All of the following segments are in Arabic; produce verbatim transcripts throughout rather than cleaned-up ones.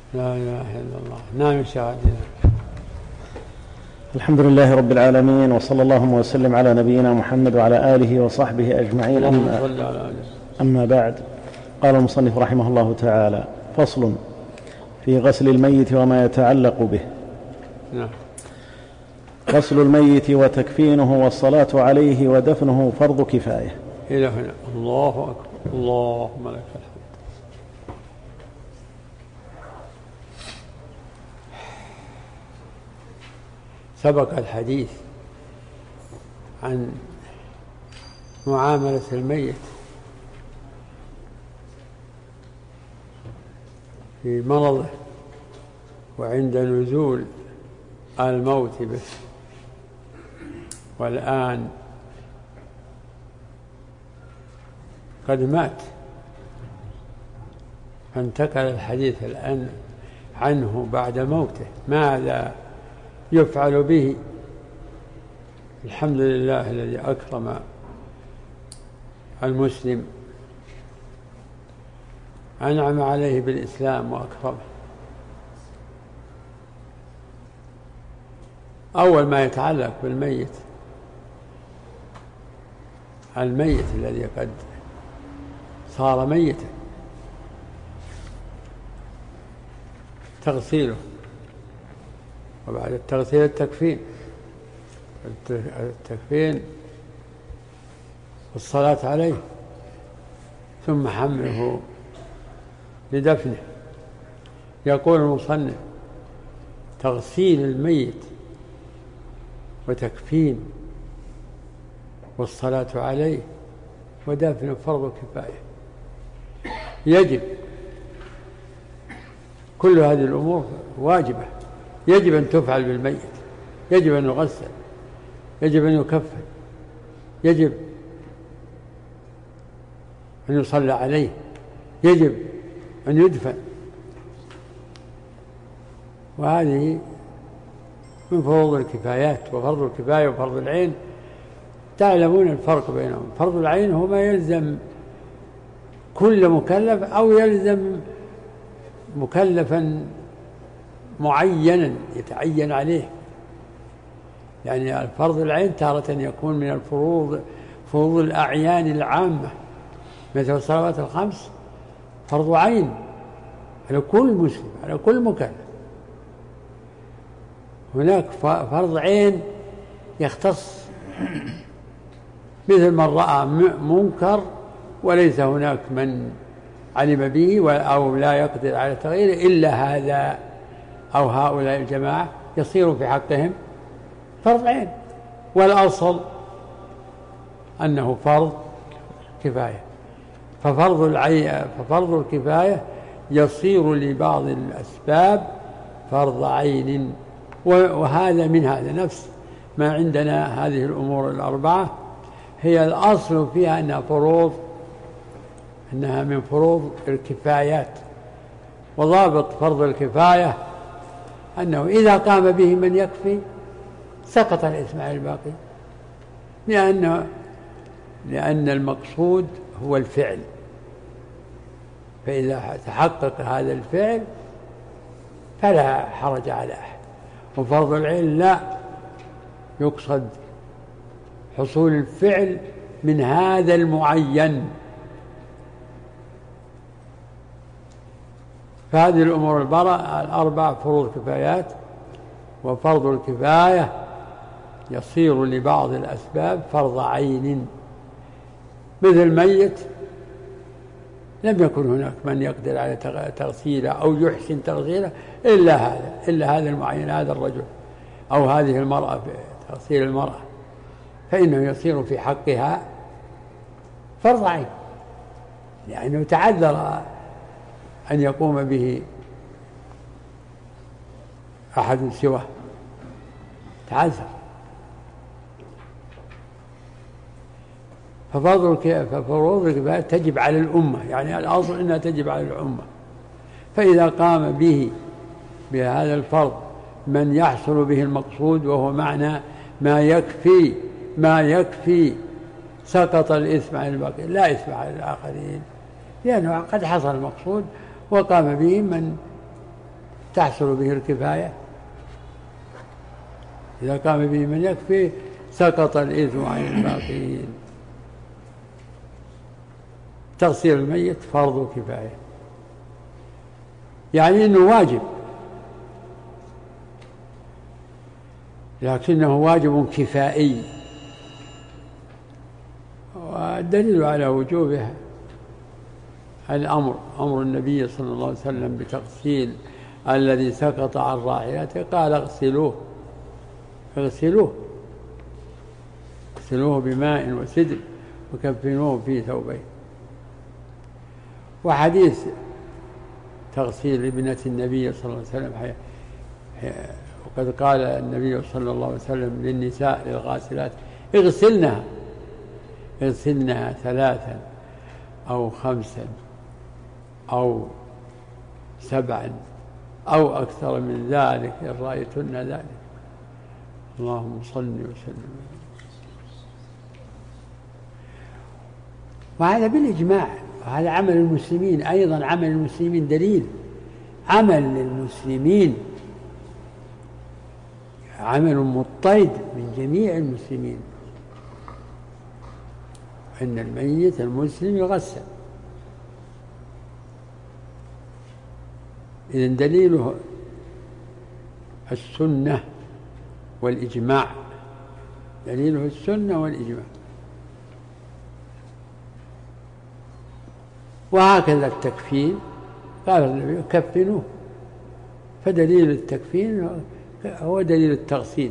لا إله إلا الله. نعم شاهد. الحمد لله رب العالمين، وصلى اللهم وسلم على نبينا محمد وعلى آله وصحبه أجمعين. أما, أما بعد، قال المصنف رحمه الله تعالى: فصل في غسل الميت وما يتعلق به. نعم. غسل الميت وتكفينه والصلاة عليه ودفنه فرض كفاية. إلى هنا. الله أكبر. اللهم لك الحمد. سبق الحديث عن معاملة الميت في مرضه وعند نزول الموت به، والآن قد مات، فانتقل الحديث الآن عنه بعد موته. ماذا يفعل به؟ الحمد لله الذي أكرم المسلم، أنعم عليه بالإسلام وأكرمه. أول ما يتعلق بالميت، الميت الذي قد صار ميتا، تغسيله، وبعد التغسيل التكفين التكفين والصلاة عليه، ثم حمله لدفنه. يقول المصنف: تغسيل الميت وتكفين والصلاة عليه ودفنه فرض كفاية. يجب كل هذه الأمور واجبة، يجب أن تفعل بالميت، يجب أن يغسل، يجب أن يكفن، يجب أن يصلى عليه، يجب أن يدفن. وهذه من فروض الكفايات. وفرض الكفاية وفرض العين تعلمون الفرق بينهم. فرض العين هو ما يلزم كل مكلف أو يلزم مكلفا معينا يتعين عليه. يعني الفرض العين تارة يكون من الفروض فروض الأعيان العامة، مثل الصلوات الخمس فرض عين على كل مسلم، على كل مكلف. هناك فرض عين يختص، مثل من رأى منكر وليس هناك من علم به أو لا يقدر على تغييره إلا هذا أو هؤلاء الجماعة، يصير في حقهم فرض عين. والأصل أنه فرض كفاية. ففرض العين ففرض الكفاية يصير لبعض الأسباب فرض عين. وهذا من هذا نفس ما عندنا. هذه الأمور الأربعة هي الأصل فيها أنها فروض، أنها من فروض الكفايات. وضابط فرض الكفاية أنه إذا قام به من يكفي سقط الإثم عن الباقي، لأن لأن المقصود هو الفعل. فإذا تحقق هذا الفعل فلا حرج على أحد. وفرض العين لا، يقصد حصول الفعل من هذا المعين. فهذه الأمور الأربع فروض كفايات. وفرض الكفاية يصير لبعض الأسباب فرض عين، مثل الميت لم يكن هناك من يقدر على تغسيله أو يحسن تغسيله إلا هذا إلا هذا المعين، هذا الرجل أو هذه المرأة، في تغسيل المرأة، فإنه يصير في حقها فرض عين، لأنه تعذر أن يقوم به أحد سواه، تعذر. ففروض الكفاية تجب على الأمة، يعني الأصل أنها تجب على الأمة. فإذا قام به بهذا الفرض من يحصل به المقصود، وهو معنى ما يكفي ما يكفي سقط الإثم عن الباقي، لا إثم على الآخرين، لأنه قد حصل المقصود وقام به من تحصل به الكفاية. إذا قام به من يكفي سقط الإثم عن الباقين. تغسيل الميت فرض كفاية، يعني أنه واجب، لكنه واجب كفائي. والدليل على وجوبه الأمر أمر النبي صلى الله عليه وسلم بتغسيل الذي سقط عن راحلته، قال اغسلوه اغسلوه اغسلوه بماء وسدر وكفنوه في ثوبين. وحديث تغسيل ابنة النبي صلى الله عليه وسلم، وقد قال النبي صلى الله عليه وسلم للنساء للغاسلات اغسلنها اغسلنها ثلاثا أو خمسا أو سبعا أو أكثر من ذلك إن رأيتن ذلك. اللهم صل وسلم. وهذا بالإجماع، وهذا عمل المسلمين أيضا. عمل المسلمين دليل، عمل المسلمين عمل مضطرد من جميع المسلمين، أن الميت المسلم يغسل. إذن دليله السنة والإجماع، دليله السنة والإجماع. وهكذا التكفين، قال النبي كفنوه، فدليل التكفين هو دليل التغسيل،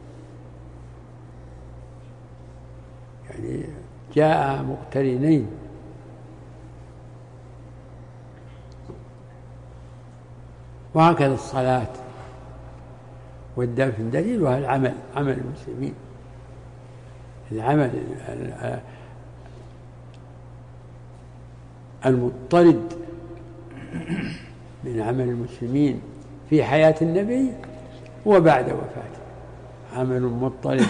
يعني جاء مقترنين. وهكذا الصلاة والدفن دليلها العمل، عمل المسلمين، العمل المضطرد من عمل المسلمين في حياة النبي وبعد وفاته، عمل مضطرد.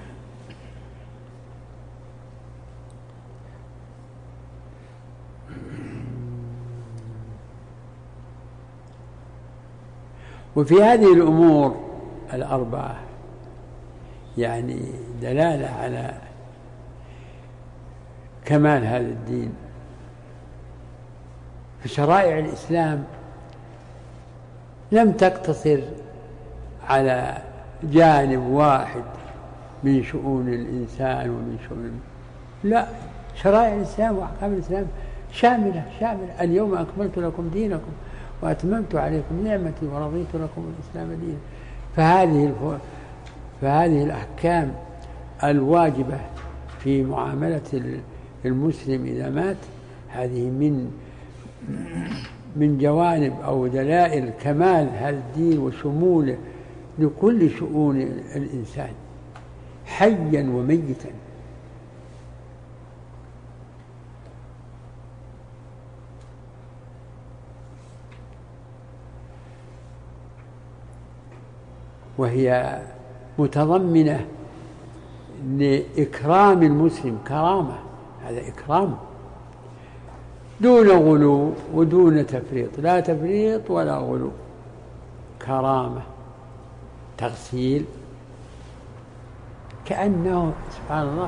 وفي هذه الأمور الأربعة يعني دلالة على كمال هذا الدين. فشرائع الإسلام لم تقتصر على جانب واحد من شؤون الإنسان ومن شؤون، لا، شرائع الإسلام وأحكام الإسلام شاملة شاملة. اليوم أكملت لكم دينكم وأتممت عليكم نعمتي ورضيت لكم الإسلام دينا. فهذه الف... فهذه الأحكام الواجبة في معاملة المسلم إذا مات، هذه من من جوانب أو دلائل كمال هذا الدين وشموله لكل شؤون الإنسان حيا وميتا. وهي متضمنة لإكرام المسلم كرامة، هذا إكرام دون غلو ودون تفريط، لا تفريط ولا غلو، كرامة. تغسيل كأنه سبحان الله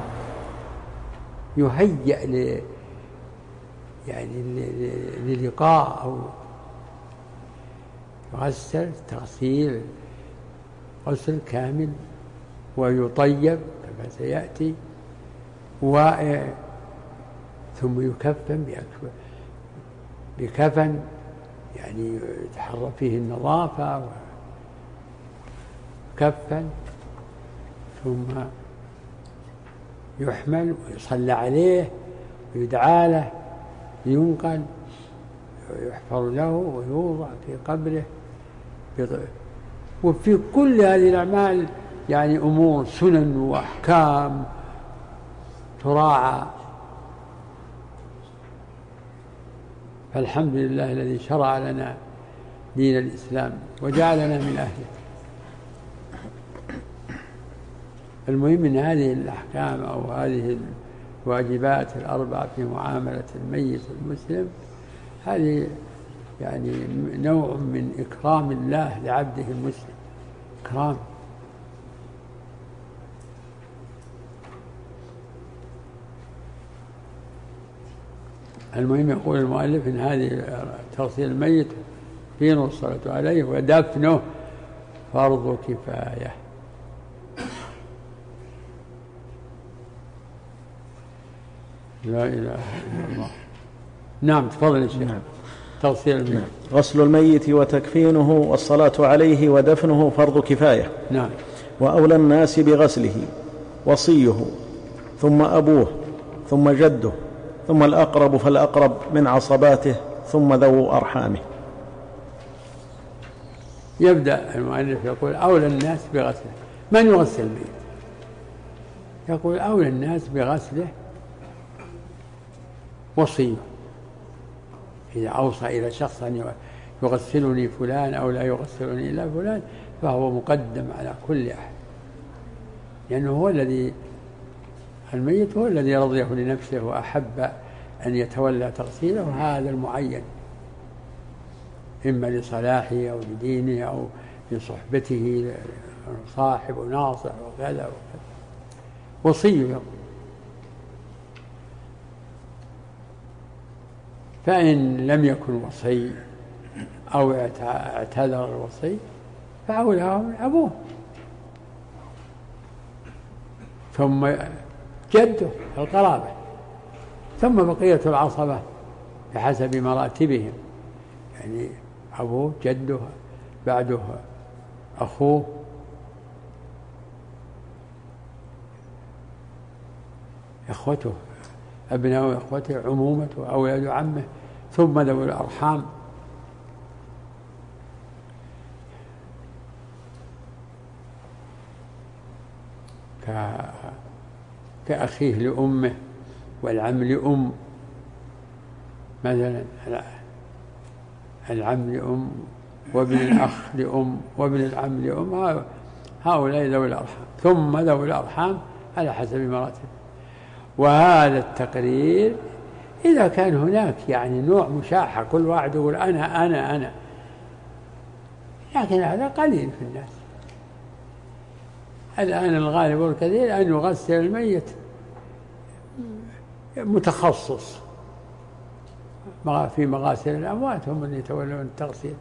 يهيأ ل يعني للقاء، أو يغسل تغسيل غسل كامل ويطيب كما سيأتي، و ثم يكفن بكفن يعني يتحرى فيه النظافة، وكفن ثم يحمل ويصلى عليه ويدعى له، ينقل ويحفر له ويوضع في قبره. وفي كل هذه الأعمال يعني أمور سنن وأحكام تراعى. فالحمد لله الذي شرع لنا دين الإسلام وجعلنا من أهله. المهم من هذه الأحكام أو هذه الواجبات الأربعة في معاملة الميت المسلم، هذه يعني نوع من إكرام الله لعبده المسلم، إكرام. المهم يقول المؤلف إن هذه تغسيل الميت فيه الصلاة عليه ودفنه فرض كفاية. لا إله إلا الله. نعم تفضل يا شيخ. نعم. تغسيل الميت. نعم. غسل الميت وتكفينه والصلاة عليه ودفنه فرض كفاية. نعم. وأولى الناس بغسله وصيه ثم أبوه ثم جده ثم الأقرب فالأقرب من عصباته ثم ذو أرحامه. يبدأ المؤلف يقول أولى الناس بغسله. من يغسل الميت؟ يقول أولى الناس بغسله وصيه. إذا أوصى إلى شخص أن يغسلني فلان أو لا يغسلني إلا فلان فهو مقدم على كل أحد، لأنه هو الذي الميت هو الذي رضيه لنفسه وأحب أن يتولى تغسيله هذا المعين، إما لصلاحه أو لدينه أو لصحبته صاحب وناصح وكذا وكذا. وصيه. فإن لم يكن وصي أو اعتذر الوصي فأولاه من أبوه ثم جده القرابة ثم بقية العصبة بحسب مراتبهم، يعني أبوه جده بعده أخوه إخوته أبناء إخوته عمومته أولاد عمه ثم ذوي الأرحام كأخيه لأمه والعم لأم، مثلا العم لأم وابن الأخ لأم وابن العم لأم، هؤلاء ذوي الأرحام ثم ذوي الأرحام على حسب مراتب. وهذا التقرير إذا كان هناك يعني نوع مشاحة كل واحد يقول أنا أنا أنا، لكن هذا قليل في الناس. الآن الغالب والكثير أن يغسل الميت متخصص في مغاسل الأموات، هم من يتولون التغسيل.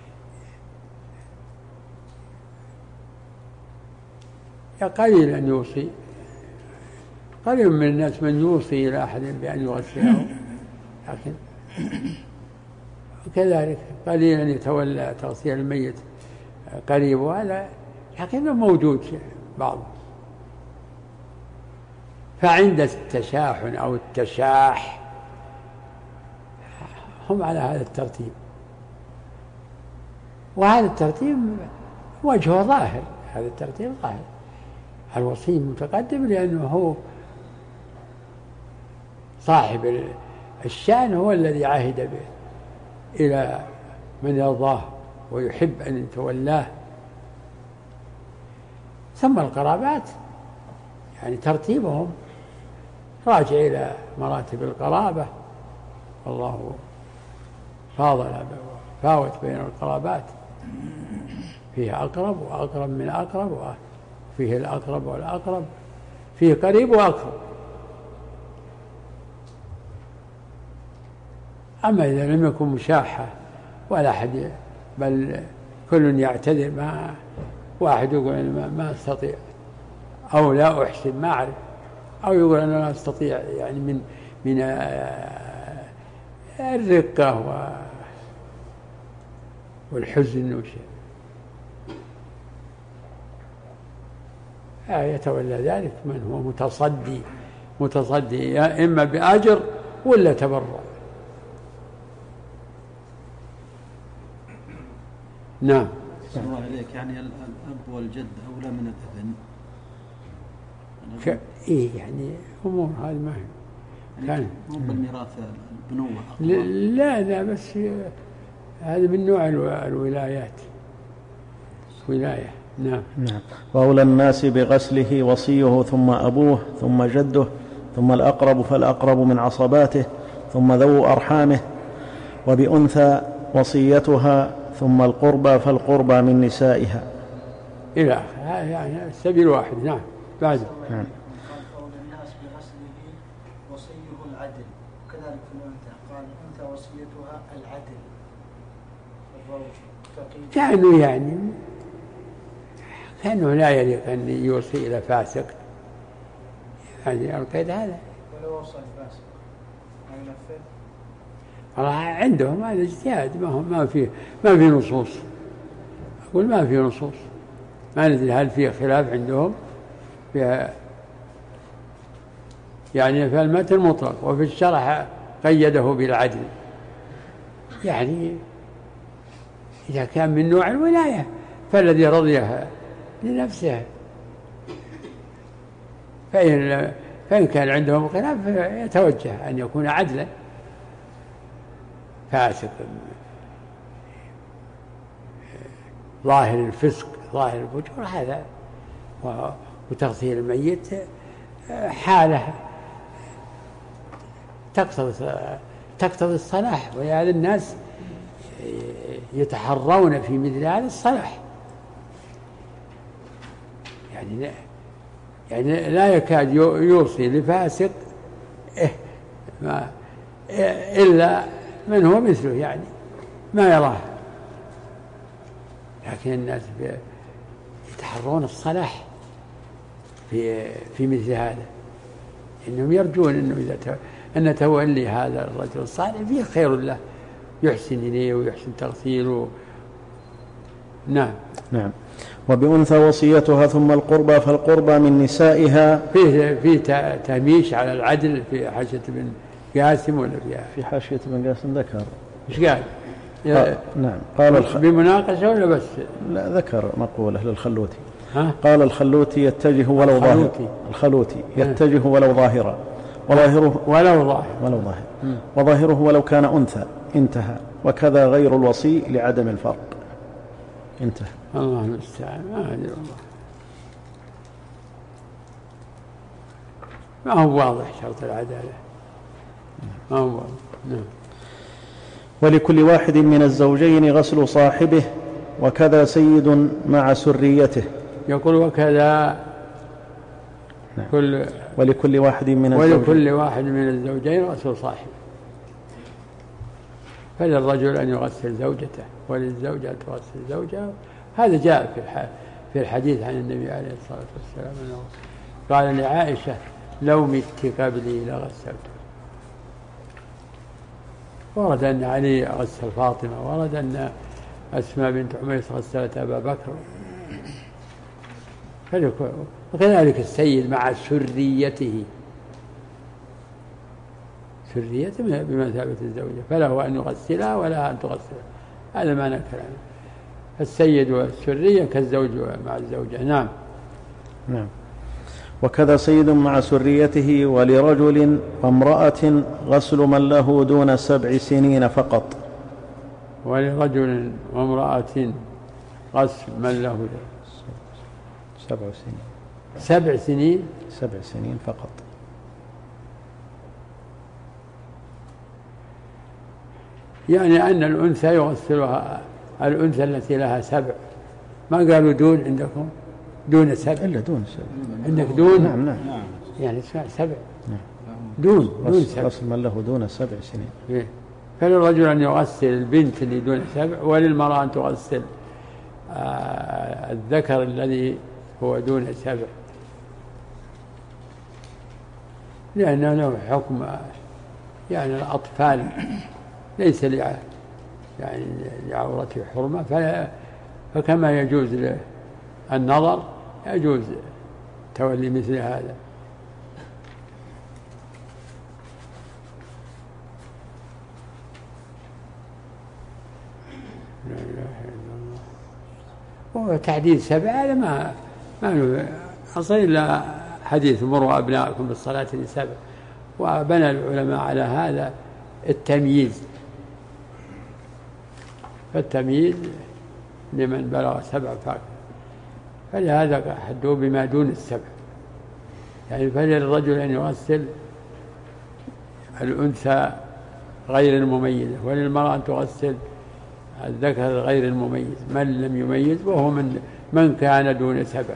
قليل أن يوصي، قليل من الناس من يوصي إلى أحد بأن يغسله، لكن كذلك قليل أن يتولى تغسيل الميت قريب، وهذا لكنه موجود بعضه. فعند التشاحن أو التشاح هم على هذا الترتيب، وهذا الترتيب وجهه ظاهر، هذا الترتيب ظاهر. الوصي متقدم لأنه هو صاحب الشأن، هو الذي عهد به إلى من يرضاه ويحب أن يتولاه. ثم القرابات يعني ترتيبهم راجع إلى مراتب القرابة، والله فاضل فاوت بين القرابات، فيه أقرب وأقرب من أقرب، وفيه الأقرب والأقرب، فيه قريب وأقرب. أما إذا لم يكن مشاحة ولا أحد، بل كل يعتذر، ما واحد يقول أنا ما أستطيع أو لا أحسن ما أعرف، أو يقول أنا لا أستطيع، يعني من من الرقة والحزن وشيء، يتولى ذلك من هو متصدي متصدي إما بأجر ولا تبرع. نعم. أحسن الله إليك. يعني الأب والجد أولى من الابن؟ ك... إيه يعني أمور هذه ما هي يعني مو بالميراث البنوة؟ لا لا بس هذا من نوع الولايات، ولاية. نعم. نعم. وأولى الناس بغسله وصيه ثم أبوه ثم جده ثم الأقرب فالأقرب من عصباته ثم ذو أرحامه. وبأنثى وصيتها ثم القربى فالقربى من نسائها إلى آخره، يعني السبيل واحد. نعم. بعد نعم. قول الناس بغسله وصيه العدل، وكذلك في الأنثى قال الأنثى وصيتها العدل. كأنه يعني كأنه لا يليق أن يوصي إلى فاسق، يعني القيد هذا. ولو وصى الفاسق ما ينفذ؟ والله عندهم هذا اجتهاد، ما هو ما في ما في نصوص. أقول ما في نصوص، ما ندري هل في خلاف عندهم فيها، يعني في المتن مطلق وفي الشرح قيده بالعدل. يعني إذا كان من نوع الولاية فالذي رضيها لنفسه، فإن, فإن كان عندهم خلاف يتوجه أن يكون عدلا. فاسق ظاهر الفسق ظاهر الفجور هذا، وتغسيل الميت حالة تقتضي تقتضي الصلاح، ولهذا الناس يتحرون في مثل هذا الصلاح. يعني لا, يعني لا يكاد يوصي لفاسق إلا من هو مثله، يعني ما يراه. لكن الناس يتحرون الصلاح في في مثل هذا، إنهم يرجون إنه إذا أن تولي هذا الرجل الصالح فيه خير له، يحسن إليه ويحسن تغسيله. نعم. نعم. وبأنثى وصيتها ثم القربى فالقربى من نسائها. فيه في تهميش على العدل في حاشية بن قاسم ولا فيها؟ في حاشية بن قاسم ذكر. إيش قال؟ قال نعم. قال الخ... بمناقشة ولا بس؟ لا، ذكر مقولة للخلوتي. ها؟ قال الخلوتي يتجه ولو ظاهرا. الخلوتي يتجه ولو ظاهرا وظاهره ولو ظاهر ولو ظاهر وظاهره ولو كان أنثى انتهى، وكذا غير الوصي لعدم الفرق. انتهى. الله المستعان. ما أدري والله، ما هو واضح شرط العدالة، ما هو واضح. نعم. ولكل واحد من الزوجين غسل صاحبه، وكذا سيد مع سريته. يقول وكذا نعم. كل ولكل واحد من الزوجين ولكل واحد من الزوجين غسل صاحبه، فللرجل أن يغسل زوجته وللزوجة أن تغسل زوجها. هذا جاء في في الحديث عن النبي عليه الصلاة والسلام أنه قال لعائشة لو مت قبلي لغسلته. ورد أن علي غسل فاطمة، ورد أن أسماء بنت عميس غسلت أبا بكر، وكذلك السيد مع سريته، سريته بمثابة الزوجة، فله أن يغسلها ولا أن تغسلها. هذا معنى كلامه. السيد والسرية كالزوج مع الزوجة. نعم. نعم. وكذا سيد مع سريته، ولرجل وامرأة غسل من له دون سبع سنين فقط. ولرجل وامرأة غسل من له سبع سنين سبع سنين سبع سنين فقط. يعني أن الأنثى يغسلها، الأنثى التي لها سبع، ما قالوا دون عندكم؟ دون سبع إلا دون سبع. عندك دون؟ نعم نعم. يعني اسمع سبع. نعم. دون دون سبع. غسل من له دون سبع سنين. فللرجل أن يغسل البنت اللي دون سبع، وللمرأة أن تغسل آه الذكر الذي هو دون سبع، لأنه له حكم يعني الأطفال ليس لع يعني لعورته حرمة، فكما يجوز النظر يجوز تولي مثل هذا. لا إله إلا الله. وتحديد سبع هذا ما ما له أصل إلا حديث مروا أبناءكم بالصلاة لسبع، وبنى العلماء على هذا التمييز، فالتمييز لمن بلغ سبع فاكر، فلهذا حدوا بما دون السبع. يعني فللرجل أن يغسل الأنثى غير المميزة، وللمرأة أن تغسل الذكر غير المميز من لم يميز وهو من من كان دون سبع.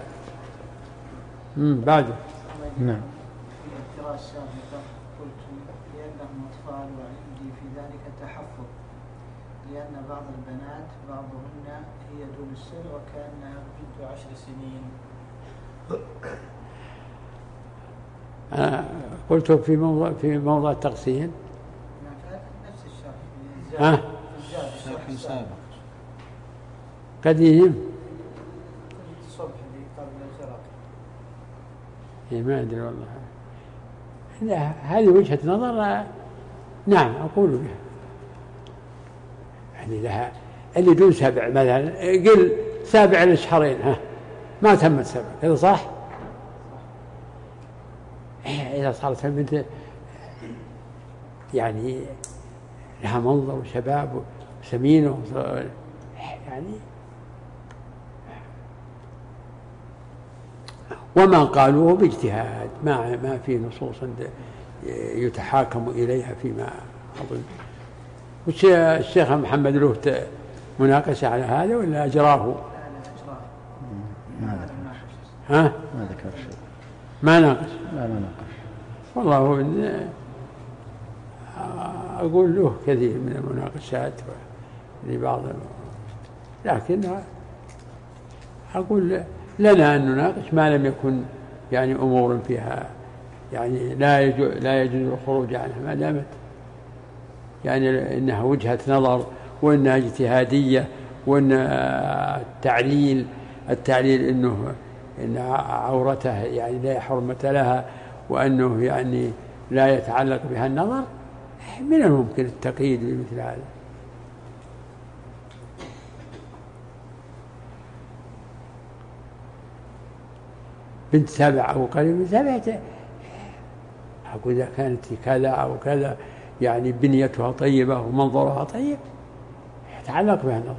بعده. نعم. في الاعتراض السابقة قلت لأنهم أطفال وعندي في ذلك تحفظ لأن بعض البنات بعضهن هي دون السن وكأنها بنت عشر سنين. أنا قلت في موضوع في موضوع التقسيم نفس الشرح ها شرح سابق قديم الصبح اللي قبل الفراق. إيه ما أدري والله. لا هذه وجهة نظر نعم أقول بها. يعني لها اللي دون سبع مثلا قل سابع للشهرين ها ما تمت سبع كذا صح؟ إذا صارت البنت يعني لها منظر وشباب وسمينة يعني وما قالوه باجتهاد ما ما في نصوص يتحاكم إليها فيما أظن. والشيخ محمد له مناقشة على هذا ولا أجراه؟ ما ذكر ها؟ ما ذكر شيء. ما ناقش. لا ما ناقش. والله هو أقول له كثير من المناقشات لبعض لكن أقول لنا أن نناقش ما لم يكن يعني أمور فيها يعني لا يجوز لا يجوز الخروج عنها ما دامت يعني إنها وجهة نظر وإنها اجتهادية وإن التعليل التعليل إنه إن عورته يعني لا حرمة لها وأنه يعني لا يتعلق بها النظر من الممكن التقييد بمثل هذا. بنت سبع أو قريب من سبعة أقول إذا كانت كذا أو كذا يعني بنيتها طيبة ومنظرها طيب يتعلق بها النظر.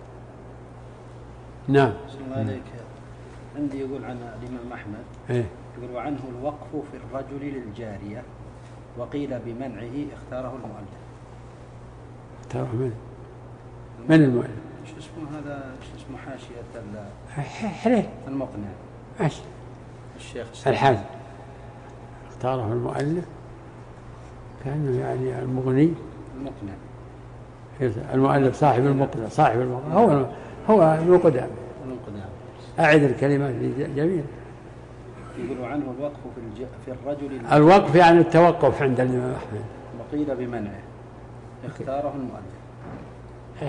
نعم. الله عليك. عندي يقول عن الإمام أحمد إيه؟ يقول وعنه الوقف في الرجل للجارية وقيل بمنعه اختاره المؤلف. اختاره من؟ من المؤلف؟ شو اسمه هذا شو اسمه حاشية حريه المقنع ماشي الشيخ الحاج اختاره المؤلف كأنه يعني المغني المقنع المؤلف صاحب المقنع صاحب المقنع هو هو ابن قدامة. أعد الكلمات جميل. يقول عنه الوقف في الج... في الرجل الوقف يعني التوقف عند الإمام أحمد وقيل بمنعه اختاره المؤلف. إيه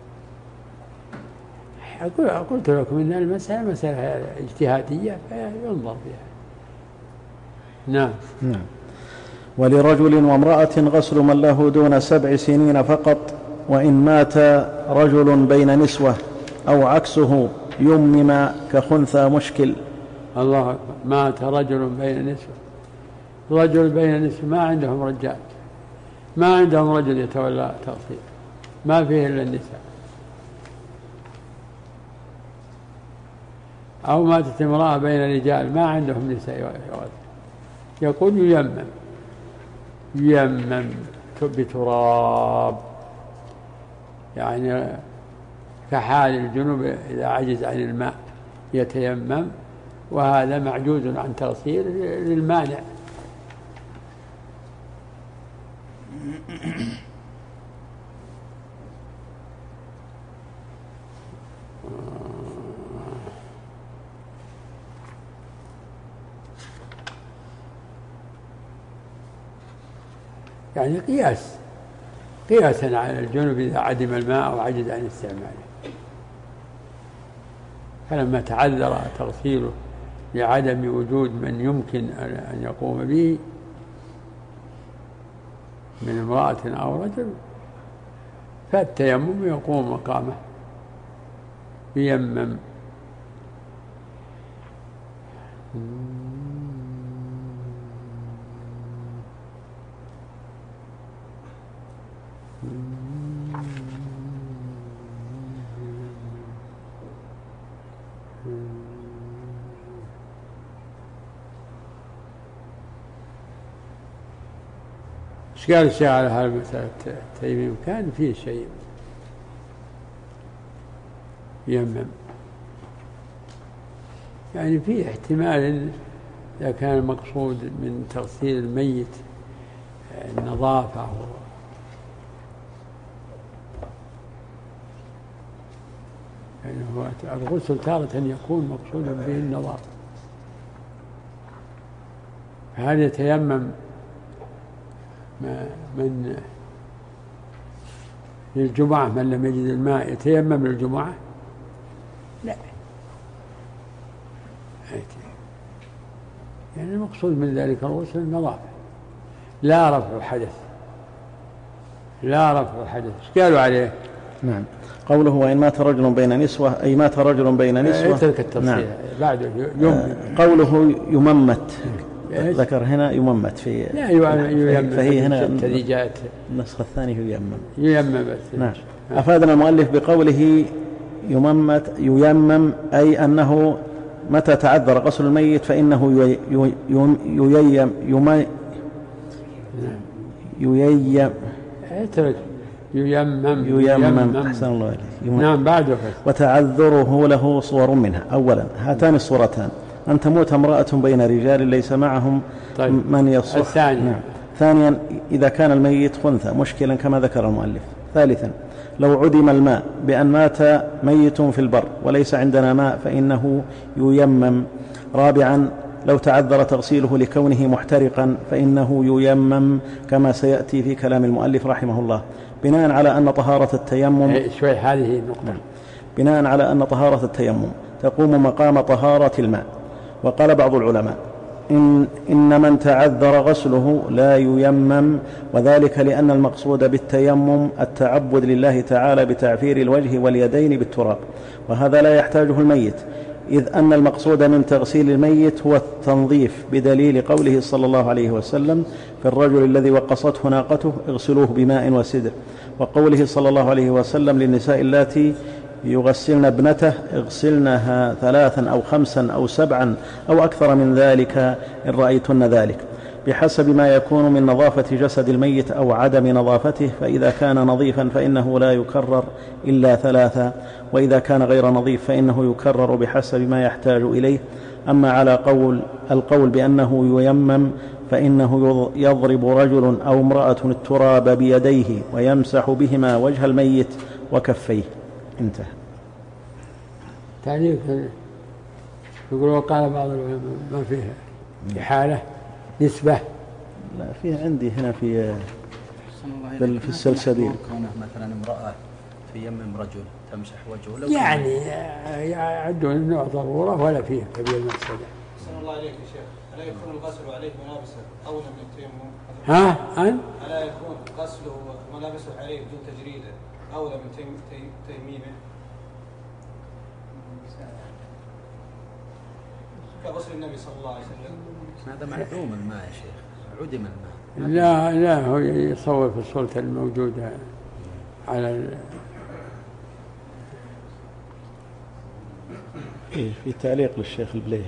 أقول قلت لكم إن المسألة مسألة اجتهادية فينظر فيها. نعم. نعم. ولرجل وامرأة غسل من له دون سبع سنين فقط وإن مات رجل بين نسوة أو عكسه يمم كخنثى مشكل. الله أكبر. مات رجل بين نسوة رجل بين نسوة ما عندهم رجال ما عندهم رجل يتولى تغسيل ما فيه إلا النساء أو ماتت امرأة بين رجال ما عندهم نساء يغسل يقول ييمم ييمم بتراب يعني كحال الجنوب إذا عجز عن الماء يتيمم وهذا معجوز عن تغسيل للمانع. يعني قياس قياسا على الجنوب إذا عدم الماء أو عجز عن استعماله فلما تعذر تغسيله لعدم وجود من يمكن أن يقوم به من امرأة أو رجل فالتيمم يقوم مقامه ييمم. ايش قال الشيخ على هذه المسألة التيمم؟ كان فيه شيء يمم. يعني في احتمال إذا كان المقصود من تغسيل الميت النظافة يعني هو الغسل تارة يكون مقصودا به النظافة، فهل يتيمم من للجمعة من لم يجد الماء يتيمم للجمعة؟ لا، يعني المقصود من ذلك الغسل النظافة لا رفع حدث، لا رفع حدث. ايش قالوا عليه؟ نعم، قوله وإن مات رجل بين نسوة أي مات رجل بين نسوة. تلك التفصيل. نعم. بعد يمم. قوله يممت ذكر هنا يممت في لا يمم، فهي هنا جاءت النسخة الثانية يمم يمم بس. نعم. أفادنا المؤلف بقوله يممت ييمم أي أنه متى تعذر غسل الميت فإنه ييم ييم ييم اترك ييمم ييمم أحسن الله عليك. نعم. بعده وتعذره له صور منها. أولا هاتان الصورتان أن تموت امرأة بين رجال ليس معهم طيب. من يصح. الثاني. نعم. ثانيا إذا كان الميت خنثى مشكلا كما ذكر المؤلف. ثالثا لو عدم الماء بأن مات ميت في البر وليس عندنا ماء فإنه ييمم. رابعا لو تعذر تغسيله لكونه محترقا فإنه ييمم كما سيأتي في كلام المؤلف رحمه الله، بناء على أن طهارة التيمم شوي هذه النقطة بناء على أن طهارة التيمم تقوم مقام طهارة الماء. وقال بعض العلماء إن, إن من تعذر غسله لا ييمم، وذلك لأن المقصود بالتيمم التعبد لله تعالى بتعفير الوجه واليدين بالتراب، وهذا لا يحتاجه الميت، إذ أن المقصود من تغسيل الميت هو التنظيف، بدليل قوله صلى الله عليه وسلم في الرجل الذي وقصته ناقته اغسلوه بماء وسدر، وقوله صلى الله عليه وسلم للنساء اللاتي يغسلن ابنته اغسلنها ثلاثا أو خمسا أو سبعا أو أكثر من ذلك إن رأيتن ذلك، بحسب ما يكون من نظافة جسد الميت أو عدم نظافته، فإذا كان نظيفا فإنه لا يكرر إلا ثلاثا، وإذا كان غير نظيف فإنه يكرر بحسب ما يحتاج إليه. أما على قول القول بأنه ييمم فإنه يضرب رجل أو امرأة التراب بيديه ويمسح بهما وجه الميت وكفيه. انتهى. تعليق يقول وقال بعض العلماء ما فيها إحالة نسبة. لا فيه عندي هنا في في السلسبيل كونه مثلا امرأة تيمم رجل تمسح وجهه لو يعني يعدون النوع ضرورة ولا فيه كبير المفسدة. صلى الله عليك يا شيخ، ألا يكون الغسل عليه ملابسه أولى من التيمم؟ ها أن ألا يكون غسله ملابسه عليه بدون تجريده أولى من تيميمه كغسل النبي صلى الله عليه وسلم؟ هذا معدوم الماء يا شيخ، عدم الماء. لا لا هو يصور في الصورة الموجودة على ال... في تعليق للشيخ البليهي.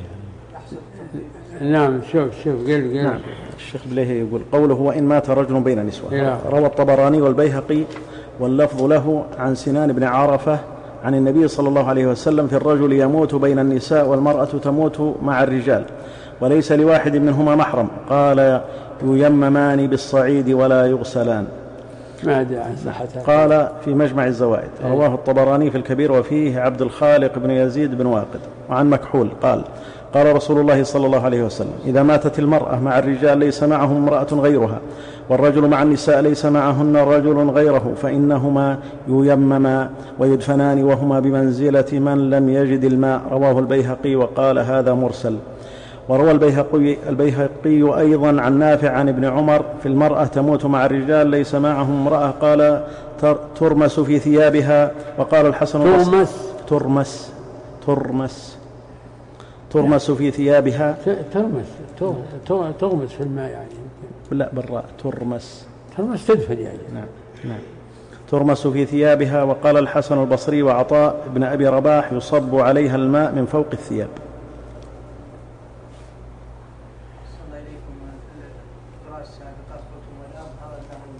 نعم شوف شوف قل قل نعم. الشيخ البليهي يقول قوله وإن مات رجل بين نسوة. روى الطبراني والبيهقي واللفظ له عن سنان بن عرفة عن النبي صلى الله عليه وسلم في الرجل يموت بين النساء والمرأة تموت مع الرجال وليس لواحد منهما محرم، قال ييممان بالصعيد ولا يغسلان. ما أدري عن صحتها. قال في مجمع الزوائد رواه الطبراني في الكبير وفيه عبد الخالق بن يزيد بن واقد. وعن مكحول قال قال رسول الله صلى الله عليه وسلم إذا ماتت المرأة مع الرجال ليس معهم امرأة غيرها، والرجل مع النساء ليس معهن رجل غيره، فإنهما ييمما ويدفنان وهما بمنزلة من لم يجد الماء. رواه البيهقي وقال هذا مرسل. وروى البيهقي, البيهقي أيضا عن نافع عن ابن عمر في المرأة تموت مع الرجال ليس معهم امرأة قال ترمس في ثيابها. وقال الحسن ترمس ترمس ترمس ترمس في ثيابها. ترمس تغمس في الماء يعني. لا بالراء ترمس ترمس تدفن يعني. نعم نعم ترمس في ثيابها. وقال الحسن البصري وعطاء بن أبي رباح يصب عليها الماء من فوق الثياب.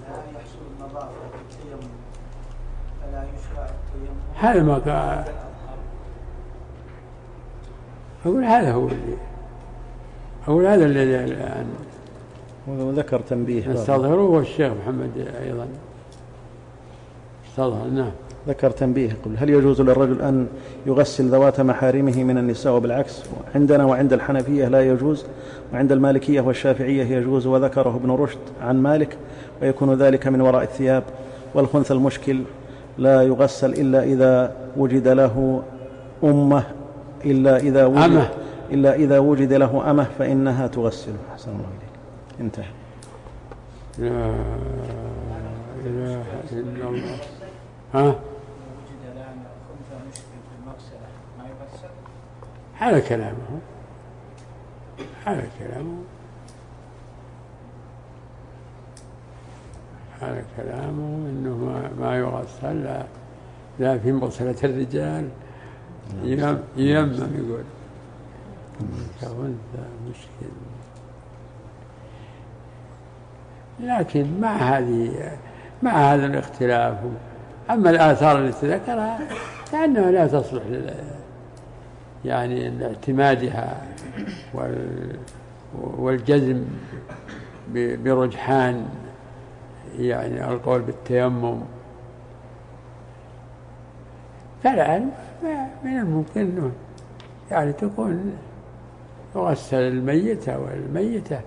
هذا ما أقول هذا هو اللي أقول هذا الذي الآن وذكر تنبيه نستظهره، والشيخ محمد أيضا استظهر. نعم. ذكر تنبيه يقول: هل يجوز للرجل أن يغسل ذوات محارمه من النساء وبالعكس؟ عندنا وعند الحنفية لا يجوز، وعند المالكية والشافعية يجوز، وذكره ابن رشد عن مالك، ويكون ذلك من وراء الثياب. والخنث المشكل لا يغسل إلا إذا وجد له أمه إلا إذا وجد أمه إلا إذا وجد له أمه فإنها تغسله. أحسن الله إليك. انتهى. لا إله إلا الله. ها؟ هذا كلامه هذا كلامه هذا كلامه إنه ما, ما يغسل لا, لا في مغسلة الرجال يمم يقول كونت مشكل. لكن مع هذه مع هذا الاختلاف، أما الآثار التي ذكرها كأنها لا تصلح يعني لاعتمادها والجزم برجحان يعني القول بالتيمم. فالآن من الممكن أنه يعني تكون تغسل الميتة والميتة.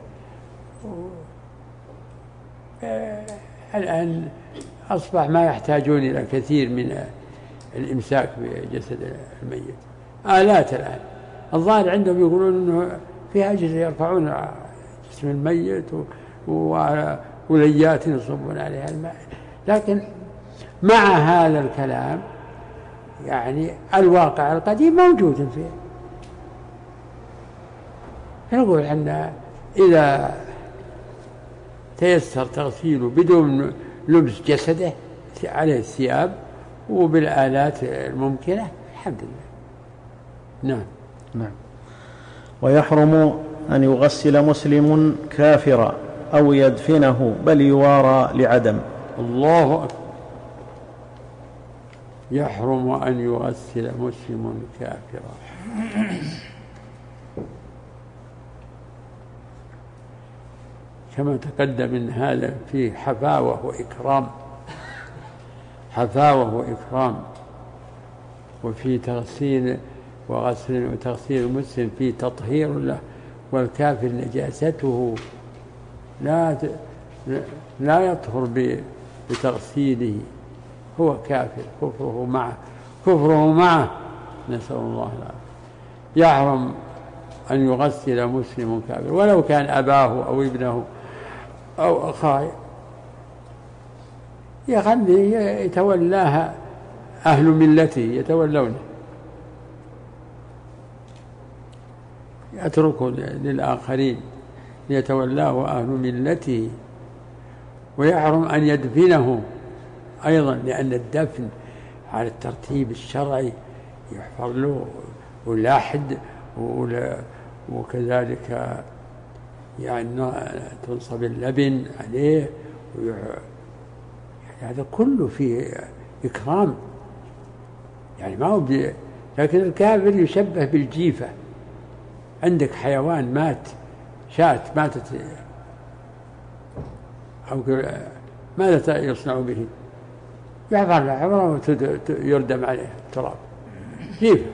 الآن أصبح ما يحتاجون إلى كثير من الإمساك بجسد الميت، آلات الآن. الظاهر عندهم يقولون أنه في أجهزة يرفعون جسم الميت ووليات يصبون عليها الماء. لكن مع هذا الكلام يعني الواقع القديم موجود فيه. نقول أن إذا تيسر تغسيله بدون لبس جسده عليه الثياب وبالآلات الممكنة الحمد لله. نعم. نعم. ويحرم أن يغسل مسلم كافرا أو يدفنه بل يوارى لعدم. الله أكبر. يحرم أن يغسل مسلم كافرا. كما تقدم من هذا فيه حفاوة وإكرام، حفاوة وإكرام، وفي تغسيل وغسل وتغسيل المسلم في تطهير له، والكافر نجاسته لا لا يطهر بتغسيله، هو كافر، كفره معه كفره معه نسأل الله العافية. يحرم أن يغسل مسلم كافر ولو كان أباه أو ابنه أو أخاه، يخلي يتولاها أهل ملته يتولونه، يتركه للآخرين يتولاه أهل ملته. ويحرم أن يدفنه أيضا، لأن الدفن على الترتيب الشرعي يحفر له ولاحد، وكذلك يعني تنصب اللبن عليه، يعني هذا كله فيه إكرام يعني ما هو بي... لكن الكافر يشبه بالجيفة. عندك حيوان مات، شاة ماتت، أو ماذا يصنع به؟ يحفر له حفرة ويردم عليه تراب، جيفة.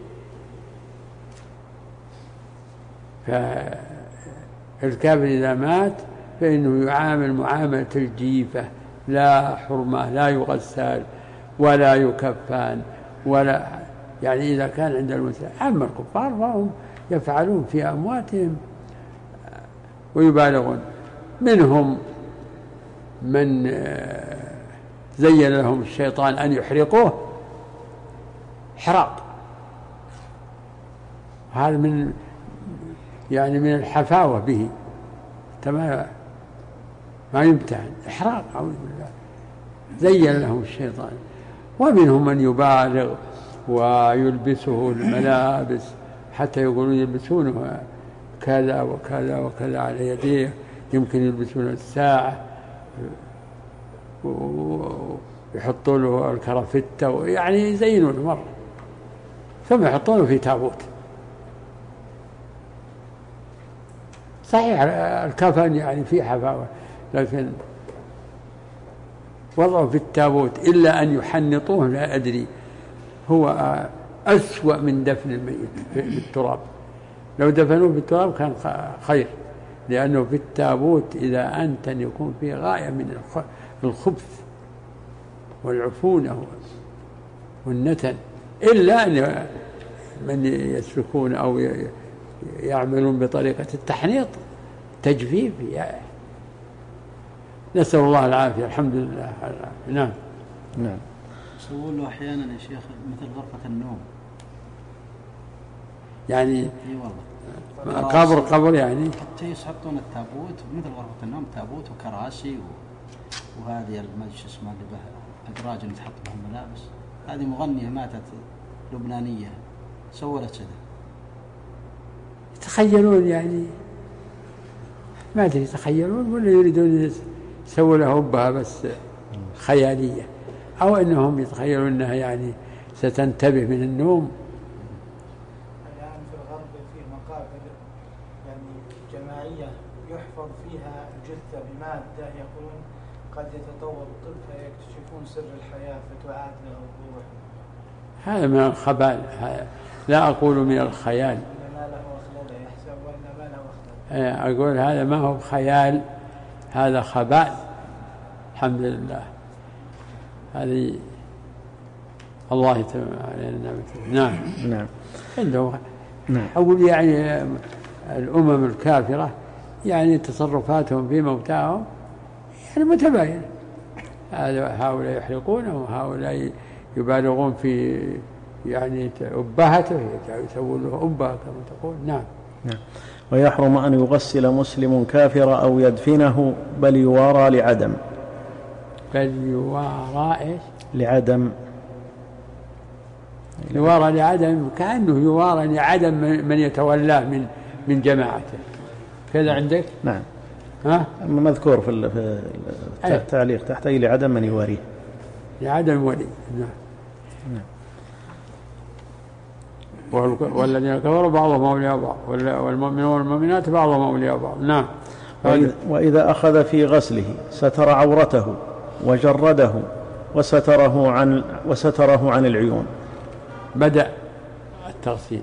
فالكافر إذا مات فإنه يعامل معاملة الجيفة، لا حرمة، لا يغسل ولا يكفان ولا يعني إذا كان عند المسلمين. أما الكفار فهم يفعلون في أمواتهم ويبالغون. منهم من زين لهم الشيطان أن يحرقوه حراق، هذا من يعني من الحفاوة به، تمام ما يمتهن إحراق، أعوذ بالله، زين لهم الشيطان. ومنهم من يبالغ ويلبسه الملابس حتى يقولون يلبسونه كذا وكذا وكذا على يديه، يمكن يلبسون الساعة ويحطوا له الكرافتة، يعني يزينون مرة، ثم يحطونه في تابوت صحيح الكفن يعني فيه حفاوة، لكن وضعه في التابوت إلا أن يحنطوه لا أدري، هو أسوأ من دفن الميت في التراب. لو دفنوه في التراب كان خير، لأنه في التابوت إذا أنت يكون فيه غاية من الخبث والعفونة والنتن، إلا أن من يسلكون أو يعملون بطريقة التحنيط تجفيف. نسأل الله العافية. الحمد لله. نعم نعم. يسوون له أحيانا يا شيخ مثل غرفة النوم، يعني اي والله قبر قبر يعني حتى يحطون التابوت مثل غرفة النوم، تابوت وكراسي و... وهذه المجلس اسمه اللي به أدراج اللي تحط بهم ملابس. هذه مغنية ماتت لبنانية سوت كذا. يتخيلون يعني ما أدري يتخيلون ولا يريدون يسووا له هبها بس خيالية، أو أنهم يتخيلون أنها يعني ستنتبه من النوم. الآن في الغرب في مقابر يعني جماعية يحفظ فيها الجثة بمادة يقولون قد يتطور الطب فيكتشفون سر الحياة فتعاد له الروح. هذا من الخبال، لا أقول من الخيال. ما له أخلال يحسب وأن ما له أخلال. أقول هذا ما هو خيال، هذا خبال. الحمد لله. هذه الله يتمم علينا نعمته. نعم نعم. عنده نعم. أقول يعني الأمم الكافرة يعني تصرفاتهم في موتاهم يعني متباينة، هؤلاء يحرقون وهؤلاء يبالغون في يعني أبهته، يسوون له أبهة كما تقول. نعم نعم. ويحرم أن يغسل مسلم كافر أو يدفنه بل يوارى لعدم. بل يوارى إيش؟ لعدم. يوارى لعدم كأنه يوارى لعدم من يتولاه من من جماعته كذا عندك؟ نعم. ها؟ مذكور في التعليق تحت أي لعدم من يواريه. لعدم ولي. نعم. نعم. والذين كفروا بعضهم أولياء بعض والمؤمنون والمؤمنات بعضهم أولياء بعض. نعم. وإذا أخذ في غسله ستر عورته وجرده وستره عن وستره عن العيون. بدأ التغسيل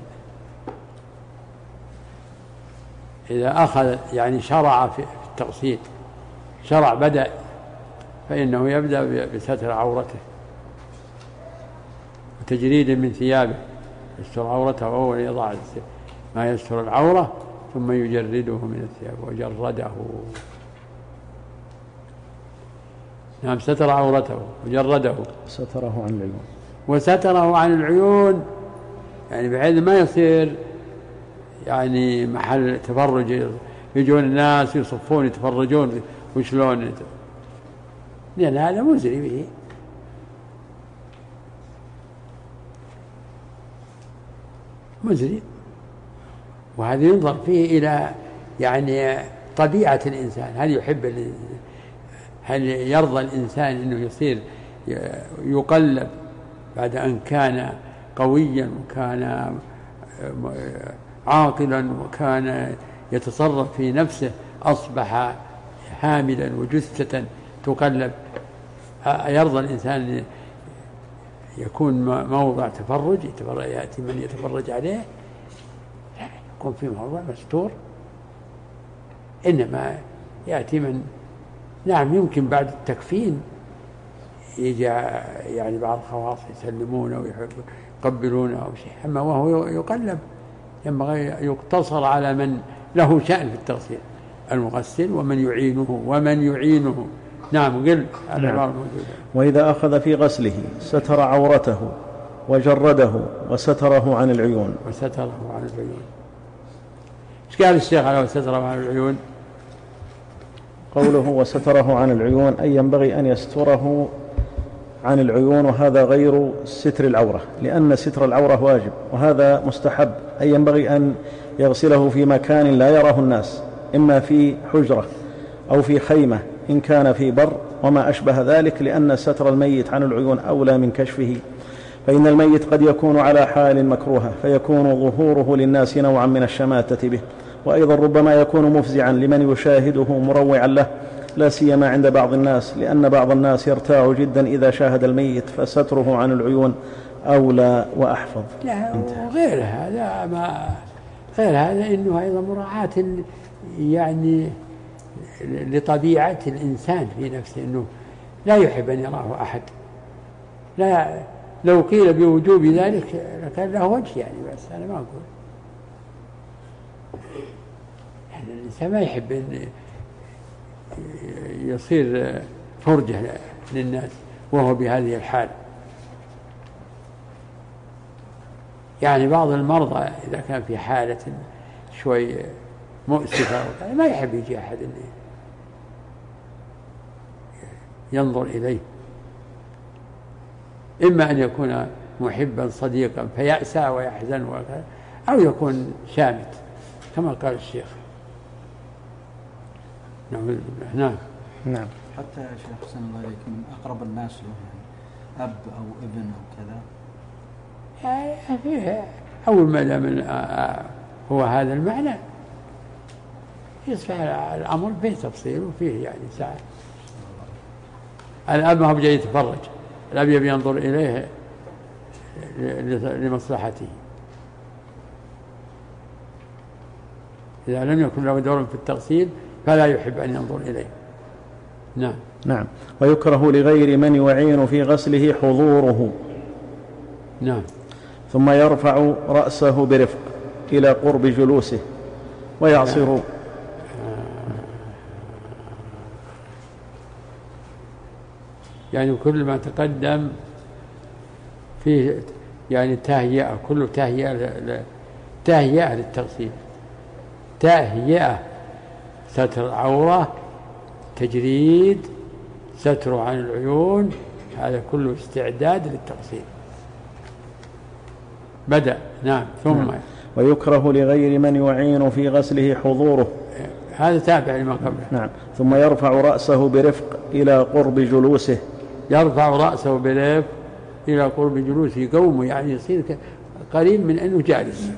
إذا أخذ يعني شرع في التغسيل، شرع بدأ، فإنه يبدأ بستر عورته وتجريد من ثيابه، يستر عورته أول يضع ما يستر العورة ثم يجرده من الثياب وجرده. نعم. ستر عورته وجرده ستره عن العيون. وستره عن العيون يعني بحيث ما يصير يعني محل تفرج، يجون الناس يصفون يتفرجون وشلون، لأن هذا مزري به. مزري، وهذا ينظر فيه إلى يعني طبيعة الإنسان، هل يحب، هل يرضى الإنسان أنه يصير يقلب بعد أن كان قويا وكان عاقلا وكان يتصرف في نفسه أصبح هاملا وجثة تقلب؟ يرضى الإنسان يكون موضع تفرج يأتي من يتفرج عليه؟ يكون في موضع مستور. إنما يأتي من نعم يمكن بعد التكفين يجي يعني بعض الخواص يسلمونه ويقبلونه أو شيء، أما وهو يقلب ينبغي يقتصر على من له شأن في التغسيل، المغسل ومن يعينه ومن يعينه. نعم قل. نعم. وإذا أخذ في غسله ستر عورته وجرده وستره عن العيون. وستره عن العيون. ايش قال الشيخ على وستره عن العيون؟ قوله وستره عن العيون أي ينبغي أن يستره عن العيون، وهذا غير ستر العورة، لأن ستر العورة واجب وهذا مستحب، أي ينبغي أن يغسله في مكان لا يراه الناس، إما في حجرة أو في خيمة إن كان في بر وما أشبه ذلك، لأن ستر الميت عن العيون أولى من كشفه، فإن الميت قد يكون على حال مكروهة فيكون ظهوره للناس نوعا من الشماتة به، وأيضا ربما يكون مفزعا لمن يشاهده مروعا له، لا سيما عند بعض الناس، لأن بعض الناس يرتاع جدا إذا شاهد الميت، فستره عن العيون أولى وأحفظ. لا وغير هذا ما غير هذا إنه أيضا مراعاة يعني لطبيعة الإنسان في نفسه، إنه لا يحب أن يراه أحد. لا لو قيل بوجوب ذلك لكان له وجه يعني، بس أنا ما أقول يعني الإنسان ما يحب أن يصير فرجة للناس وهو بهذه الحال. يعني بعض المرضى إذا كان في حالة شوي مؤسفة ما يحب يجي أحد ينظر إليه، إما أن يكون محبا صديقا فيأسى ويحزن وكذا، أو يكون شامت كما قال الشيخ. نعم نعم نعم. حتى يا شيخ حسن الله عليك من أقرب الناس له يعني أب أو ابن أو كذا، يعني فيه أول ما دام هو هذا المعنى يصبح الأمر فيه تفصيل وفيه يعني ساعة. الأب ما هو جاي يتفرج، الأب يبي ينظر إليه لمصلحته. إذا لم يكن له دور في التغسيل فلا يحب أن ينظر إليه. نعم نعم. ويكره لغير من يعين في غسله حضوره. نعم. ثم يرفع رأسه برفق إلى قرب جلوسه ويعصر. نعم. يعني كل ما تقدم فيه يعني تهيئة، كله تهيئة تهيئة للتغسيل، تهيئة، ستر العورة، تجريد، ستر عن العيون، هذا كله استعداد للتغسيل. بدأ. نعم. ثم نعم. ويكره لغير من يعين في غسله حضوره، هذا تابع لما قبله. نعم. ثم يرفع رأسه برفق إلى قرب جلوسه، يرفع رأسه برفق إلى قرب جلوسه، يقومه يعني يصير قريب من أنه جالس،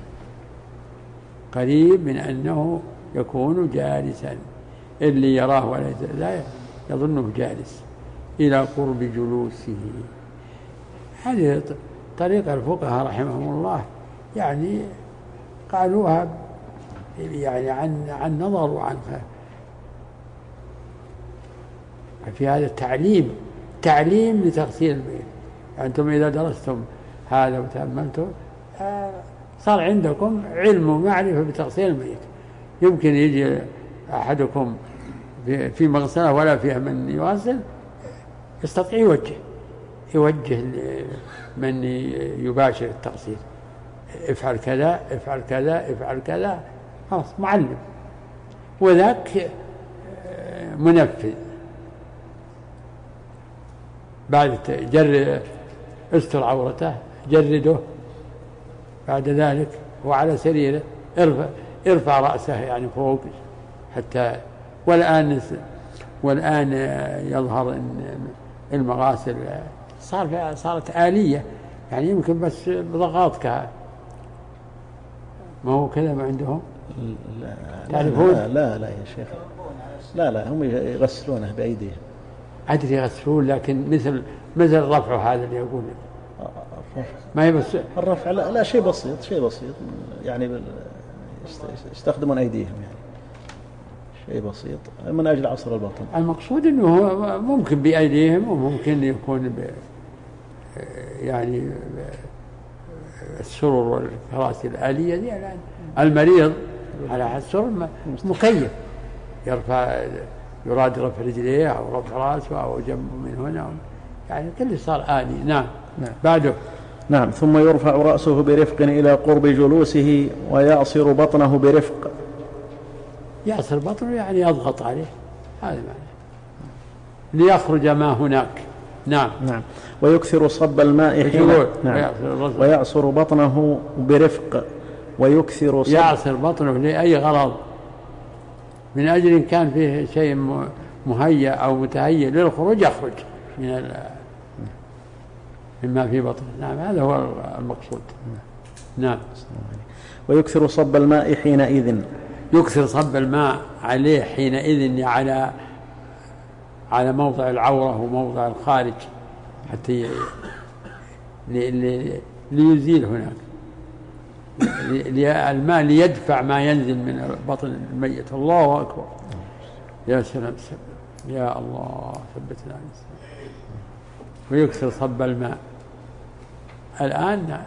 قريب من أنه يكون جالسا، اللي يراه ولا لا يظنه جالس، إلى قرب جلوسه. هذه طريقة الفقهاء رحمهم الله يعني قالوها يعني عن عن نظر وعن في هذا التعليم، تعليم لتغسيل الميت. أنتم إذا درستم هذا وتأملتم صار عندكم علم ومعرفة بتغسيل الميت. يمكن يجي أحدكم في مغسلة ولا فيها من يغسل، يستطيع يوجه يوجه من يباشر التغسيل، افعل كذا افعل كذا افعل كذا، خلاص معلم، وذاك منفذ. بعد جر استر عورته، جرده، بعد ذلك وعلى سريره ارفع ارفع رأسه يعني فوق حتى. والآن والآن يظهر ان المغاسل صار صارت آلية، يعني يمكن بس بضغط كها، ما هو كذا ما عندهم. لا تعرفون؟ لا لا, لا يا شيخ، لا لا هم يغسلونه بأيديهم. أدري يغسلون، لكن مثل مثل رفعه هذا اللي يقول ما هي بس الرفع. لا, لا شيء بسيط، شيء بسيط يعني يستخدمون أيديهم، يعني شيء بسيط من أجل عصر البطن. المقصود أنه ممكن بأيديهم وممكن يكون ب يعني السرر والكراسي الآلية دي. الآن المريض على السرر مكيف، يرفع يراد رفع رجليه أو رفع رأسه أو جنبه من هنا، يعني كل صار آلي. نعم. نعم. بعده. نعم. ثم يرفع رأسه برفق إلى قرب جلوسه ويعصر بطنه برفق. يعصر بطنه يعني يضغط عليه، هذا معنى ليخرج ما هناك. نعم. نعم. ويكثر صب الماء حين نعم. ويعصر بطنه برفق. ويكثر صب يعصر بطنه لأي غرض، من أجل إن كان فيه شيء مهيأ أو متهيأ للخروج يخرج من مما في بطنه. نعم، هذا هو المقصود. نعم. ويكثر صب الماء حينئذ. يكثر صب الماء عليه حينئذ على على موضع العورة وموضع الخارج حتى ليزيل هناك الماء ليدفع ما ينزل من بطن الميت. الله أكبر. يا سلام سلام يا الله ثبتنا. ويكثر صب الماء. الآن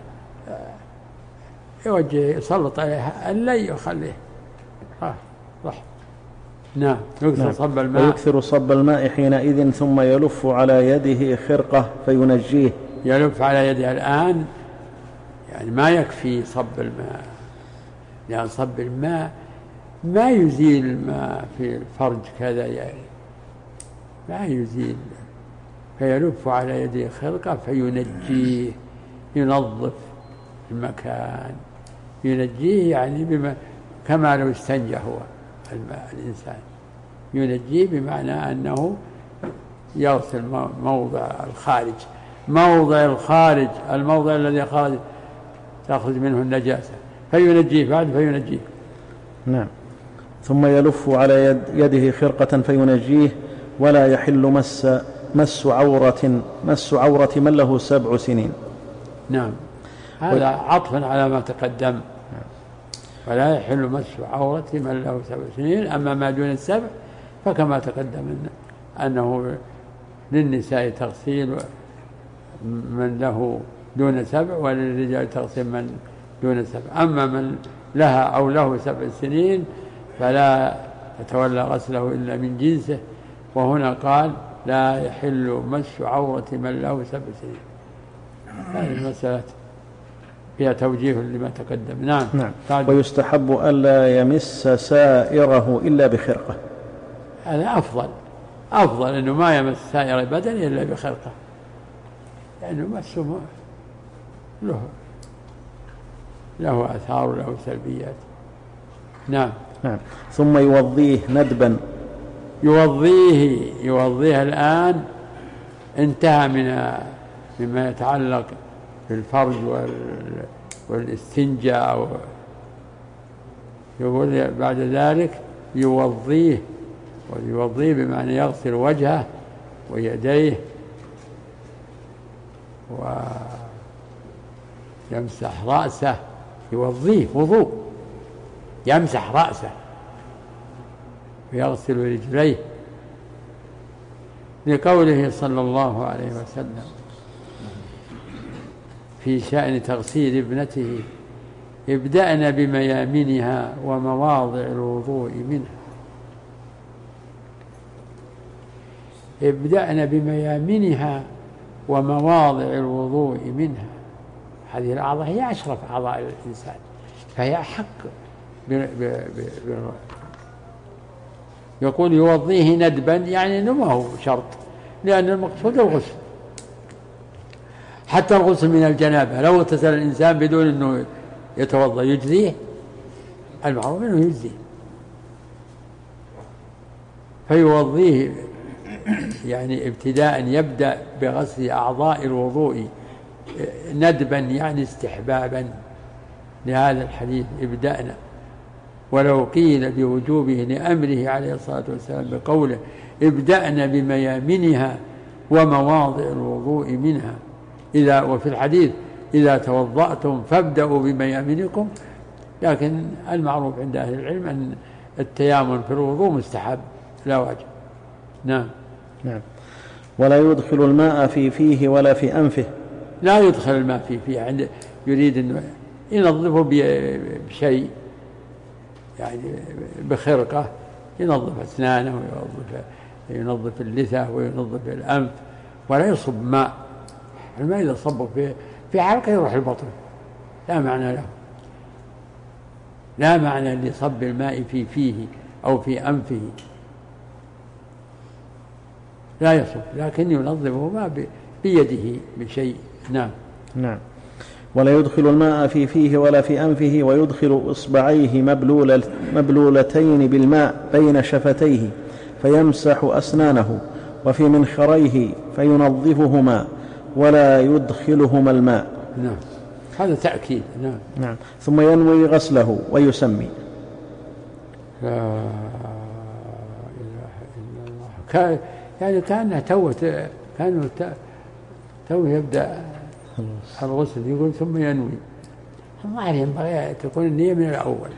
يوجه يسلط عليها اللي يخليه صح. نعم. يكثر نعم. صب الماء. ويكثر صب الماء حينئذ ثم يلف على يده خرقة فينجيه. يلف على يده الآن يعني ما يكفي صب الماء، لأن يعني صب الماء ما يزيل ما في الفرج كذا يعني ما يزيل. فيلف على يده خرقة فينجيه، ينظف المكان، ينجيه يعني بما كما لو استنجى هو الماء الإنسان، ينجيه بمعنى أنه يغسل موضع الخارج، موضع الخارج الموضع الذي خرج تأخذ منه النجاسة فينجيه بعد فينجيه. نعم. ثم يلف على يد يده خرقة فينجيه ولا يحل مس مس عورة مس عورة من له سبع سنين. نعم. هذا عطفا على ما تقدم. ولا يحل مس عورة من له سبع سنين. أما ما دون السبع فكما تقدم أنه للنساء تغسيل من له دون سبع وللرجال تغسيل من دون سبع. أما من لها أو له سبع سنين فلا يتولى غسله إلا من جنسه. وهنا قال لا يحل مس عورة من له سبع سنين. هذه المسألة فيها توجيه لما تقدم. نعم. نعم. ويستحب ألا يمس سائره إلا بخرقة. هذا أفضل أفضل أنه ما يمس سائر بدنه إلا بخرقة، لأنه يعني مسه له له آثار وله سلبيات. نعم. نعم. ثم يوضيه ندبا. يوضيه يوضيه الآن انتهى من مما يتعلق بالفرج والاستنجاء. يقول بعد ذلك يوضيه، ويوضيه بمعنى يغسل وجهه ويديه ويمسح رأسه. يوضيه وضوء، يمسح رأسه ويغسل رجليه، لقوله صلى الله عليه وسلم في شأن تغسيل ابنته ابدأن بميامنها ومواضع الوضوء منها. ابدأن بميامنها ومواضع الوضوء منها. هذه الأعضاء هي أشرف أعضاء الإنسان، فهي أحق ب... ب... ب... ب... يقول يوضيه ندبا يعني أنه ما هو شرط، لأن المقصود الغسل. حتى الغسل من الجنابة لو اغتسل الإنسان بدون أنه يتوضأ يجزيه، المعروف أنه يجزيه. فيوضيه يعني ابتداء يبدأ بغسل أعضاء الوضوء ندبا يعني استحبابا لهذا الحديث ابدأنا. ولو قيل بوجوبه لأمره عليه الصلاة والسلام بقوله ابدأنا بميامنها ومواضع الوضوء منها، إذا وفي الحديث إذا توضأتم فابدأوا بميامنكم. لكن المعروف عند أهل العلم أن التيامن في الوضوء مستحب لا واجب. نعم. نعم. ولا يدخل الماء في فيه ولا في أنفه. لا يدخل الماء في فيه، عند يريد أن ينظفه بشيء يعني بخرقة، ينظف أسنانه وينظف ينظف اللثة وينظف الأنف، ولا يصب ماء. الماء إذا صبه في في حلقة يروح البطن، لا معنى له، لا معنى لصب الماء في فيه أو في أنفه، لا يصب، لكن ينظفه ما بيده بشيء. نعم. نعم. ولا يدخل الماء في فيه ولا في أنفه، ويدخل إصبعيه مبلولة مبلولتين بالماء بين شفتيه فيمسح أسنانه، وفي منخريه فينظفهما ولا يدخلهما الماء. نعم. هذا تأكيد. نعم. نعم. ثم ينوي غسله ويسمي. لا إله إلا الله. كان يعني كأنه تو كانوا تو يبدأ الغسل يقول ثم ينوي. الظاهر ينبغي تكون النية من الأول.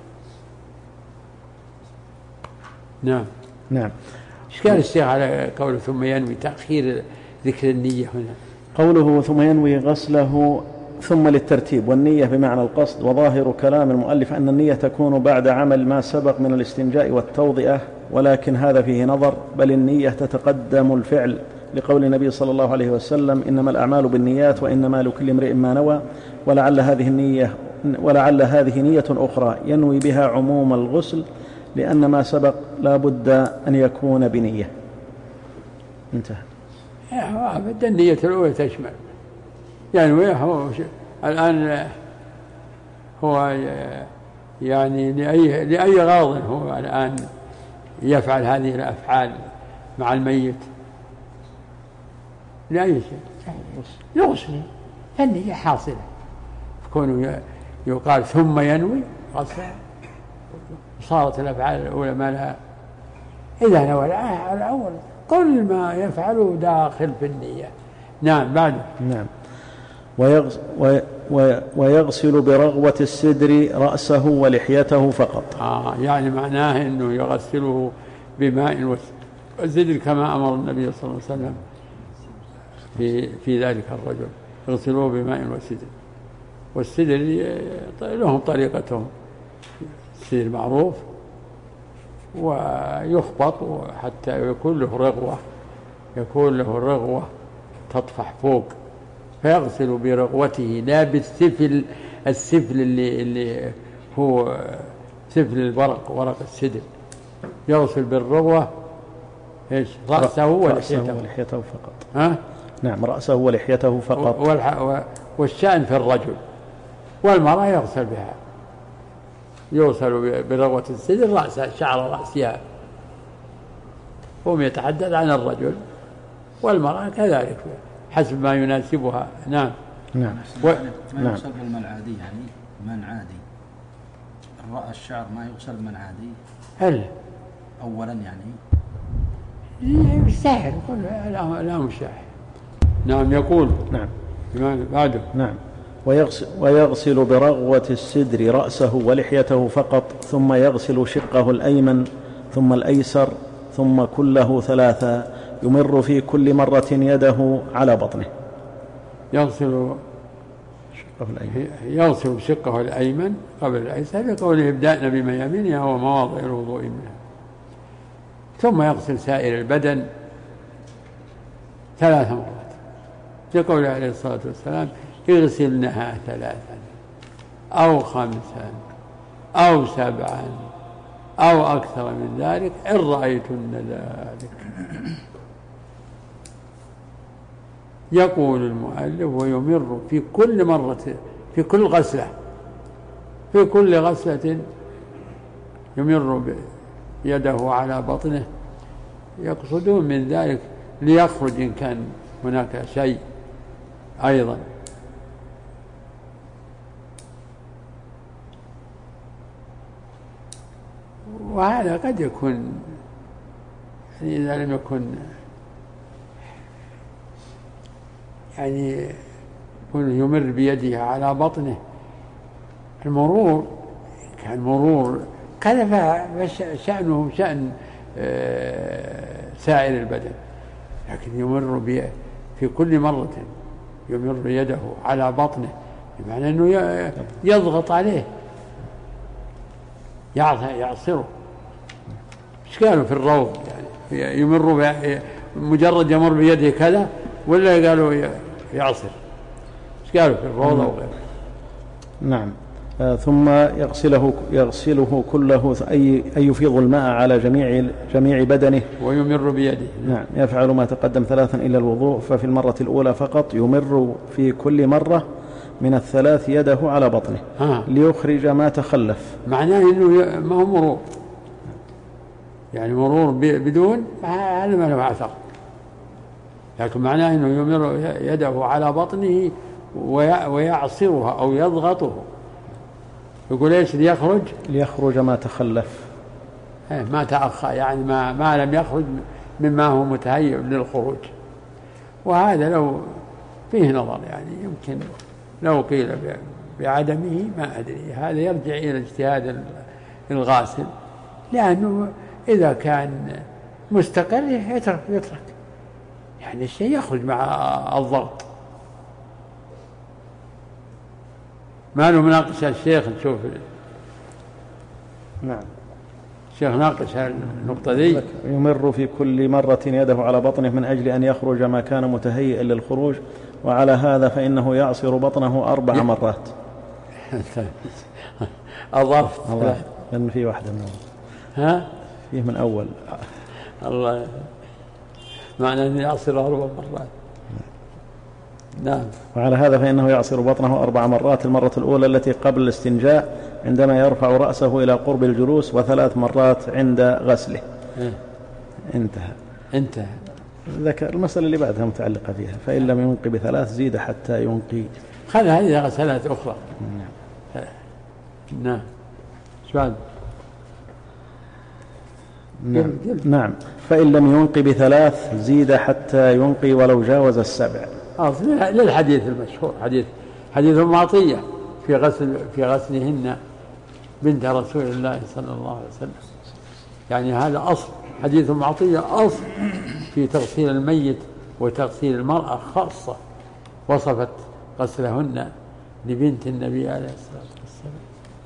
نعم. نعم. إيش كان الشيخ على قوله ثم ينوي تأخير ذكر النية هنا؟ قوله ثم ينوي غسله ثم للترتيب، والنية بمعنى القصد، وظاهر كلام المؤلف أن النية تكون بعد عمل ما سبق من الاستنجاء والتوضئة، ولكن هذا فيه نظر، بل النية تتقدم الفعل لقول النبي صلى الله عليه وسلم إنما الأعمال بالنيات وإنما لكل امرئ ما نوى، ولعل هذه النية ولعل هذه نية أخرى ينوي بها عموم الغسل، لأن ما سبق لا بد أن يكون بنية. انتهى. بدأ النية الأولى تشمل يعني هو الآن هو يعني لأي لأي غاض هو الآن يفعل هذه الأفعال مع الميت لأي شيء يغسل فالنية حاصلة. كونه يقال ثم ينوي غسل صارت الأفعال الأولى ما لها إذا نوى الأول كل ما يفعله داخل في النية. نعم. بعد. نعم. ويغسل, ويغسل برغوة السدر رأسه ولحيته فقط. آه يعني معناه أنه يغسله بماء والسدر كما أمر النبي صلى الله عليه وسلم في, في ذلك الرجل يغسلوه بماء والسدر. والسدر لهم طريقتهم. السدر معروف ويخبط حتى يكون له رغوة يكون له رغوة تطفح فوق فيغسل برغوته لا بالسفل السفل اللي, اللي هو سفل الورق ورق السدر. يغسل بالرغوة إيش رأسه ولحيته, ولحيته فقط. ها؟ نعم. رأسه ولحيته فقط. والشأن في الرجل والمرأة يغسل بها يغسل برغوة السدر رأسها شعر رأسها. هم يتحدث عن الرجل والمرأة كذلك حسب ما يناسبها. نعم. نعم. و... ما نعم. يغسل بالماء العادي يعني من عادي الرأس الشعر ما يغسل من عادي هل أولا يعني سهل لا لا مشاح. نعم. يقول. نعم. بعده. نعم. ويغسل, ويغسل برغوة السدر رأسه ولحيته فقط، ثم يغسل شقه الأيمن ثم الأيسر ثم كله ثلاثا، يمر في كل مرة يده على بطنه. يغسل شقه الأيمن يغسل شقه الأيمن قبل الأيسر لقوله ابدأنا بميامنها ومواضع الوضوء منها. ثم يغسل سائر البدن ثلاث مرات لقوله عليه الصلاة والسلام اغسلنها ثلاثا أو خمسا أو سبعا أو أكثر من ذلك إن رأيتن ذلك. يقول المؤلف ويمر في كل مرة في كل غسلة في كل غسلة يمر يده على بطنه. يقصدون من ذلك ليخرج إن كان هناك شيء أيضا. وهذا قد يكون يعني إذا لم يكن يعني يكون يمر بيده على بطنه المرور كان مرور كذا فشأنه شأن سائر البدن، لكن يمر في كل مرة يمر يده على بطنه بمعنى أنه يضغط عليه يعصره. ايش قالوا في الروض يعني يمر مجرد يمر بيده كذا ولا قالوا يعصر؟ ايش قالوا في الروض او غيره؟ نعم. آه ثم يغسله يغسله كله أي أي يفيض الماء على جميع جميع بدنه ويمر بيده. نعم. يفعل ما تقدم ثلاثا إلا الوضوء، ففي المرة الأولى فقط يمر في كل مرة من الثلاث يده على بطنه آه. ليخرج ما تخلف. معناه إنه ما هو مرور يعني مرور بدون هذا ما له أثر، لكن معناه إنه يمر يده على بطنه ويعصرها أو يضغطه. يقول إيش ليخرج ليخرج ما تخلف، ما تأخر، يعني ما, ما لم يخرج مما هو متهيئ للخروج. وهذا لو فيه نظر، يعني يمكن لو قيل بعدمه ما أدري، هذا يرجع إلى اجتهاد الغاسل، لأنه إذا كان مستقر يترك يترك يعني الشيء يخرج مع الضغط. ما له مناقشة الشيخ نشوف. نعم الشيخ ناقش النقطة دي. يمر في كل مرة يده على بطنه من أجل أن يخرج ما كان متهيئا للخروج، وعلى هذا فإنه يعصر بطنه أربع مرات. أضفت الله، لأن في واحدة من أول. ها فيه من أول الله، معنى أن يعصر أربع مرات. نعم. وعلى هذا فإنه يعصر بطنه أربع مرات، المرة الأولى التي قبل الاستنجاء عندما يرفع رأسه إلى قرب الجلوس، وثلاث مرات عند غسله. انتهى انتهى ذكر المسألة اللي بعدها متعلقة فيها، فإن لم ينقي بثلاث زيد حتى ينقي. خذ هذه غسلات أخرى. نعم نعم سؤال. نعم. نعم. فإن لم ينقي بثلاث زيد حتى ينقي ولو جاوز السبع. للحديث المشهور، حديث حديث أم عطية في غسل في غسلهن بنت رسول الله صلى الله عليه وسلم. يعني هذا أصل، حديث أم عطية أصل في تغسيل الميت وتغسيل المرأة خاصة، وصفت غسلهن لبنت النبي عليه الصلاة والسلام.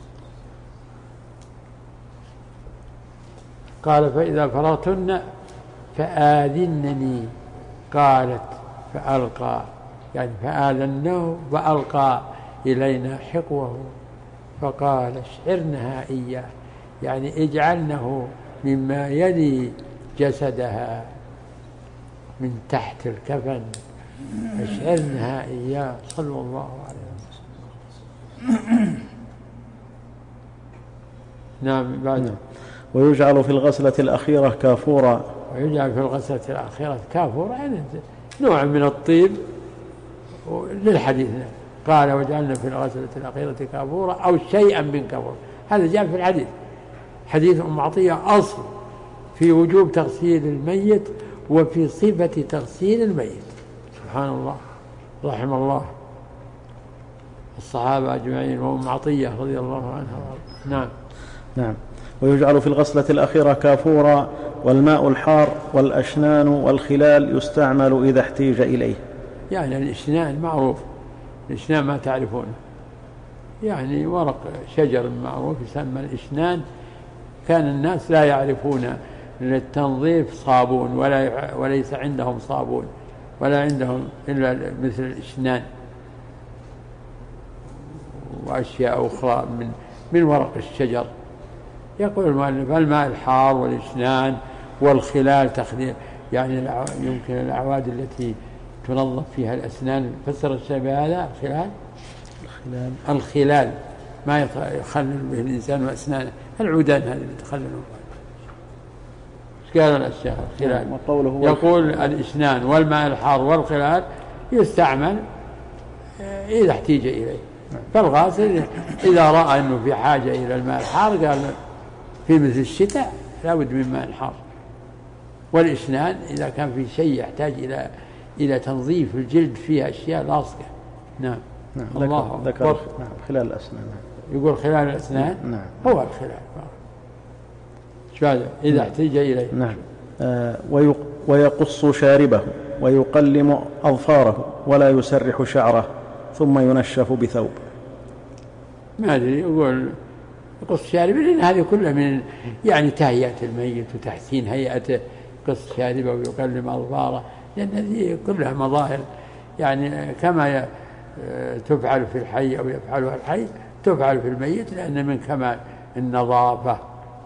قال فإذا فرغتن فآذنني، قالت فألقى، يعني فآذنه فألقى إلينا حقوه فقال اشعرنها إياه، يعني اجعلنه مما يلي جسدها من تحت الكفن، اشعرنها إياه صلى الله عليه وسلم. نعم بعد. ويجعل في الغسلة الأخيرة كافورا. ويجعل في الغسلة الأخيرة كافورا، يعني نوع من الطيب للحديث. قال وجعلنا في الغسلة الأخيرة كافورا أو شيئا من كافور، هذا جاء في الحديث. حديث أم عطية أصل في وجوب تغسيل الميت وفي صفة تغسيل الميت. سبحان الله، رحم الله الصحابة أجمعين وأم عطية رضي الله عنها. نعم نعم. ويجعل في الغسلة الأخيرة كافورا، والماء الحار والأشنان والخلال يستعمل إذا احتيج إليه. يعني الإشنان معروف، الإشنان ما تعرفونه، يعني ورق شجر معروف يسمى الإشنان. كان الناس لا يعرفون للتنظيف صابون، ولا وليس عندهم صابون ولا عندهم إلا مثل الإشنان وأشياء أخرى من من ورق الشجر. يقول المؤلف الماء الحار والإشنان والخلال تخليل، يعني يمكن الأعواد التي تنظف فيها الأسنان. فسر الشيء بهذا الخلال الخلال الخلال ما يخلل به الإنسان أسنانه، العودان هذه اللي تخللهم. ايش قال الشيخ الخلال؟ يقول الإشنان والماء الحار والخلال يستعمل إذا احتيج إليه. فالغاسل إذا رأى أنه في حاجة إلى الماء الحار قال في مثل الشتاء لابد من ماء حار. والإشنان إذا كان في شيء يحتاج إلى إلى تنظيف الجلد فيها أشياء لاصقة. نعم. نعم. الله ذكر نعم. خلال الأسنان. يقول خلال الأسنان. نعم. هو الخلال شو هذا إذا نعم. احتاج إليه. نعم. آه ويقص شاربه ويقلم أظفاره ولا يسرح شعره ثم ينشف بثوب. ما أدري، يقول قص شاربه، لأن هذه كلها من يعني تهيئة الميت وتحسين هيئته. قص شاربه ويقلم أظفاره، لأن هذه كلها مظاهر يعني كما تفعل في الحي أو يفعلها الحي تفعل في الميت، لأن من كمال النظافة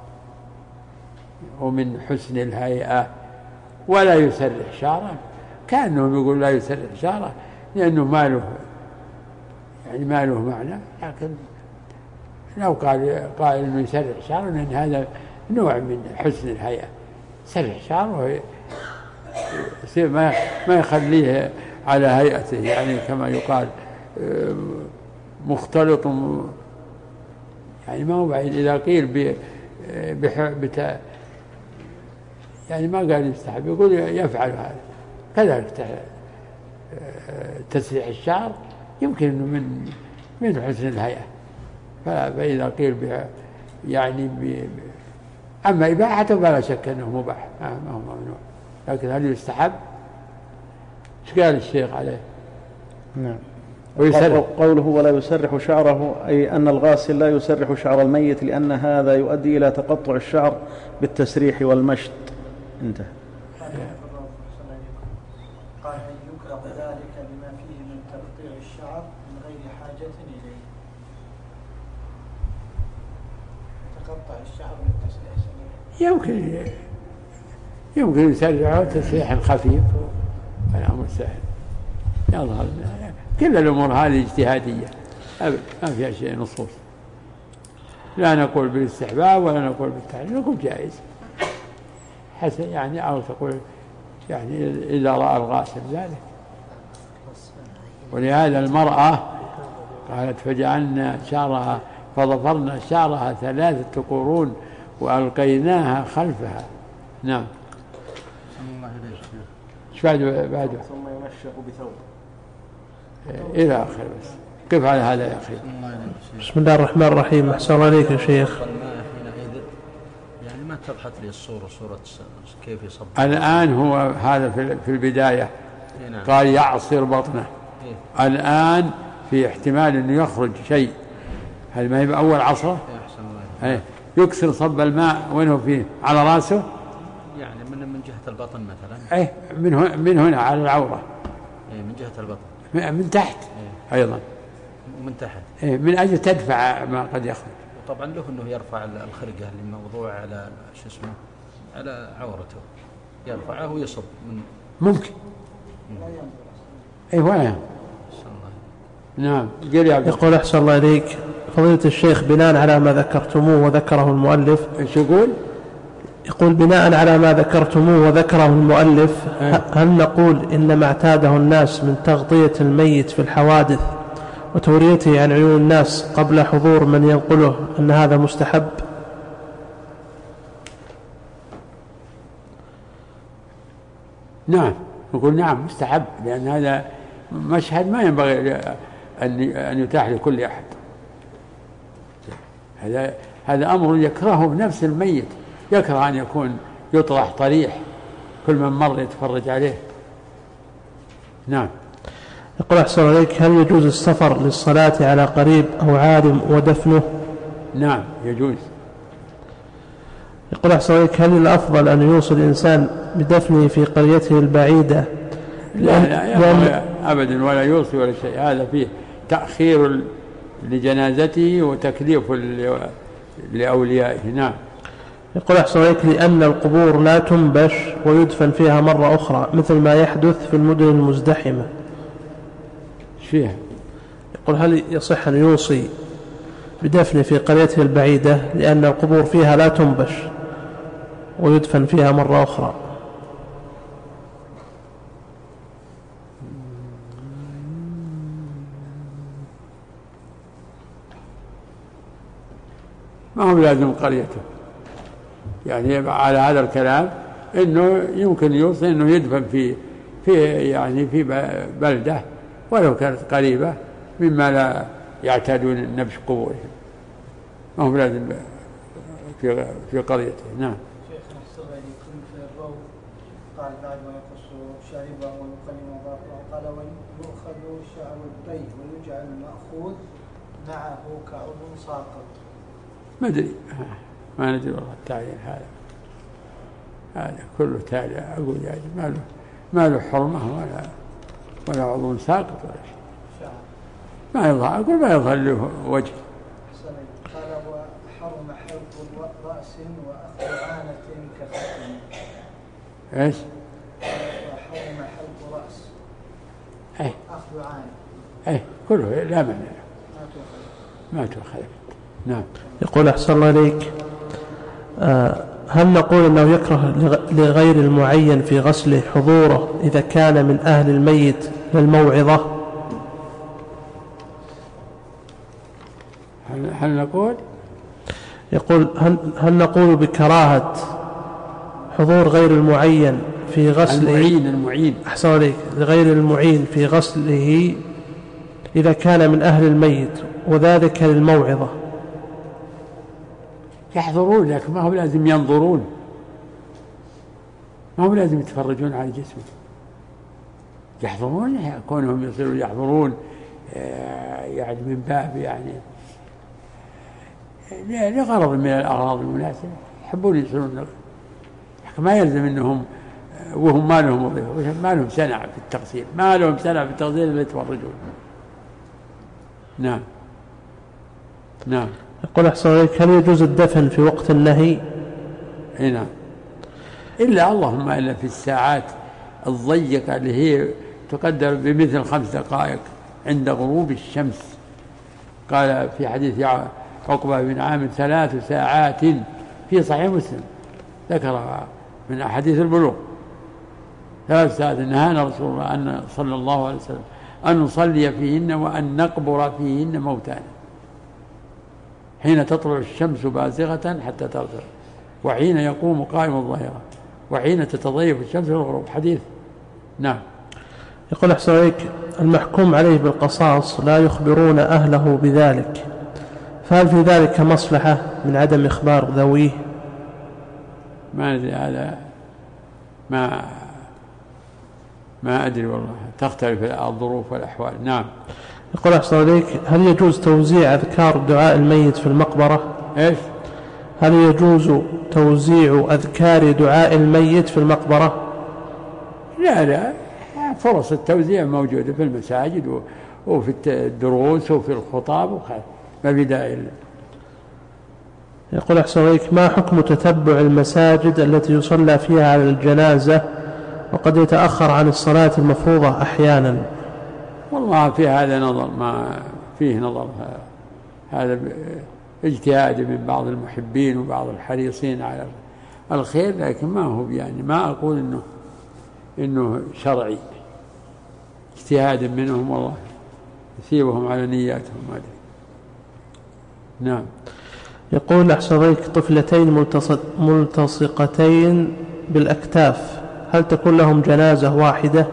ومن حسن الهيئة. ولا يسرح شعره، كأنه يقول لا يسرح شعره لأنه ما له يعني ما له معنى، لكن لو قال قائل انه يسرح شعره لان هذا نوع من حسن الهيئه. سرح شعره ما ما يخليه على هيئته، يعني كما يقال مختلط يعني ما هو بعيد. إذا قيل بتا يعني ما قال يستحب، يقول يفعل هذا. كذلك تسريح الشعر يمكن أنه من من حسن الهيئة، فإذا قيل يعني أما إباحته فلا شك أنه مباح ما هو ممنوع، لكن هل يستحب؟ ايش قال الشيخ عليه؟ نعم. ويسرح. قوله ولا يسرح شعره أي أن الغاسل لا يسرح شعر الميت لأن هذا يؤدي إلى تقطع الشعر بالتسريح والمشط. انتهى. قال أن يكره ذلك لما فيه من تقطيع الشعر من غير حاجة إليه. تقطع الشعر بالتسريح يمكن يمكن يسرعه تسريحا خفيف، الأمر سهل يظهر. كل الأمور هذه اجتهادية ما فيها شيء نصوص، لا نقول بالاستحباب ولا نقول بالتحريم، نقول جائز حسن يعني، أو تقول يعني إذا رأى الغاسل ذلك. ولهذا المرأة قالت فجعلنا شعرها فضفرنا شعرها ثلاثة قرون وألقيناها خلفها. نعم. ايش بعده بعده؟ ثم يمشق بثوب إلى آخر. بس كيف على هذا يا أخي؟ بسم الله الرحمن الرحيم. أحسن الله عليك يا شيخ. يعني ما اتضحت لي الصورة صورة كيف يصب. الآن هو هذا في البداية قال يعصر بطنه، الآن في احتمال أنه يخرج شيء، هل ما هي بأول عصره؟ ايه يكسر صب الماء وينه فيه على رأسه، يعني من من جهة البطن مثلا. ايه من هنا من هنا على العورة. ايه من جهة البطن. من تحت. إيه. أيضا من تحت. إيه من أجل تدفع ما قد يخرج. وطبعا له أنه يرفع الخرقة الموضوع على شو اسمه على عورته، يرفعه ويصب من ممكن. ايه وين؟ نعم. يقول أحسن الله إليك فضيلة الشيخ بناء على ما ذكرتموه وذكره المؤلف. ايش يقول؟ يقول بناء على ما ذكرتموه وذكره المؤلف هل نقول إن ما اعتاده الناس من تغطية الميت في الحوادث وتوريته عن عيون الناس قبل حضور من ينقله أن هذا مستحب؟ نعم نقول نعم مستحب، لأن هذا مشهد ما ينبغي أن يتاح لكل أحد. هذا هذا أمر يكرهه نفس الميت، يكره أن يكون يطرح طريح كل من مر يتفرج عليه. نعم. يقول أحسن عليك هل يجوز السفر للصلاة على قريب أو عالم ودفنه؟ نعم يجوز. يقول أحسن عليك هل الأفضل أن يوصل الإنسان بدفنه في قريته البعيدة؟ لا لا لأن أبدا ولا يوصي ولا شيء، هذا فيه تأخير لجنازته وتكليف لأوليائه. نعم. يقول أحسن عليك لأن القبور لا تنبش ويدفن فيها مرة أخرى مثل ما يحدث في المدن المزدحمة. فيها. يقول هل يصح أن يوصي بدفنه في قريته البعيدة لأن القبور فيها لا تنبش ويدفن فيها مرة أخرى؟ ما هو لازم قريته، يعني على هذا الكلام إنه يمكن يوصي إنه يدفن في في يعني في بلدة ولو كانت قريبة مما لا يعتادون نبش قبورهم، ما هو لازم في في قريته. نعم. شيخنا الصغير يكون في الروض قال بعد ما يقص شاربه ويقلم ظهره قال ويؤخذ شعر الطيب ويجعل المأخوذ معه كعضو ساقط. ما أدري ما ندري والله التعليل هذا هذا كله تالي. أقول يعني ما له ما له حرمة ولا ولا عضو ساقط ولا شيء، ما يظهر. أقول ما يظهر له وجه. قال وحرم حلق رأس وأخذ عانة كختم. إيش؟ وحرم حلق رأس إيه أخذ عانة. إيه كله لا مانع ما تؤخذ. نعم. يقول أحسن الله إليك آه هل نقول أنه يكره لغير المعين في غسله حضوره إذا كان من أهل الميت للموعظة؟ هل نقول يقول هل, هل نقول بكراهة حضور غير المعين في غسله المعين المعين أحسن عليك غير المعين في غسله إذا كان من أهل الميت وذلك للموعظة؟ يحضرون لكن ما هو لازم ينظرون، ما هو لازم يتفرجون على جسمه. يحضرون كونهم يصيروا يحضرون يعني من باب يعني لغرض من الأغراض المناسبة، يحبون يصيرون، ما يلزم أنهم وهم ما لهم وظيفة، ما لهم سنة في التغسيل، ما لهم سنة في التغسيل اللي يتفرجون. نعم نعم. يقول أحسن عليك هل يجوز الدفن في وقت النهي؟ نعم، إلا اللهم إلا في الساعات الضيقة اللي هي تقدر بمثل خمس دقائق عند غروب الشمس. قال في حديث عقبة بن عامر ثلاث ساعات في صحيح مسلم، ذكر من أحاديث البلوغ ثلاث ساعات نهانا رسول الله أن صلى الله عليه وسلم أن نصلي فيهن وأن نقبر فيهن موتانا، حين تطلع الشمس بازغة حتى ترتفع، وحين يقوم قائم الظهيرة، وحين تتضيف الشمس الغروب. حديث. نعم. يقول أحسن عليك المحكوم عليه بالقصاص لا يخبرون أهله بذلك، فهل في ذلك مصلحة من عدم إخبار ذويه؟ ما أدري، هذا ما ما أدري والله، تختلف الظروف والأحوال. نعم. يقول أحسن عليك هل يجوز توزيع أذكار دعاء الميت في المقبرة؟ إيش؟ هل يجوز توزيع أذكار دعاء الميت في المقبرة؟ لا لا، فرص التوزيع موجودة في المساجد وفي الدروس وفي الخطاب، ما في داعي. يقول أحسن عليك ما حكم تتبع المساجد التي يصلى فيها على الجنازة وقد يتأخر عن الصلاة المفروضة أحيانا؟ والله في هذا نظر، ما فيه نظر، هذا اجتهاد من بعض المحبين وبعض الحريصين على الخير، لكن ما هو يعني ما أقول إنه إنه شرعي، اجتهاد منهم، والله يثيبهم على نياتهم. ما أدري. نعم. يقول أحسن عليك طفلتين ملتصقتين بالأكتاف هل تكون لهم جنازة واحدة؟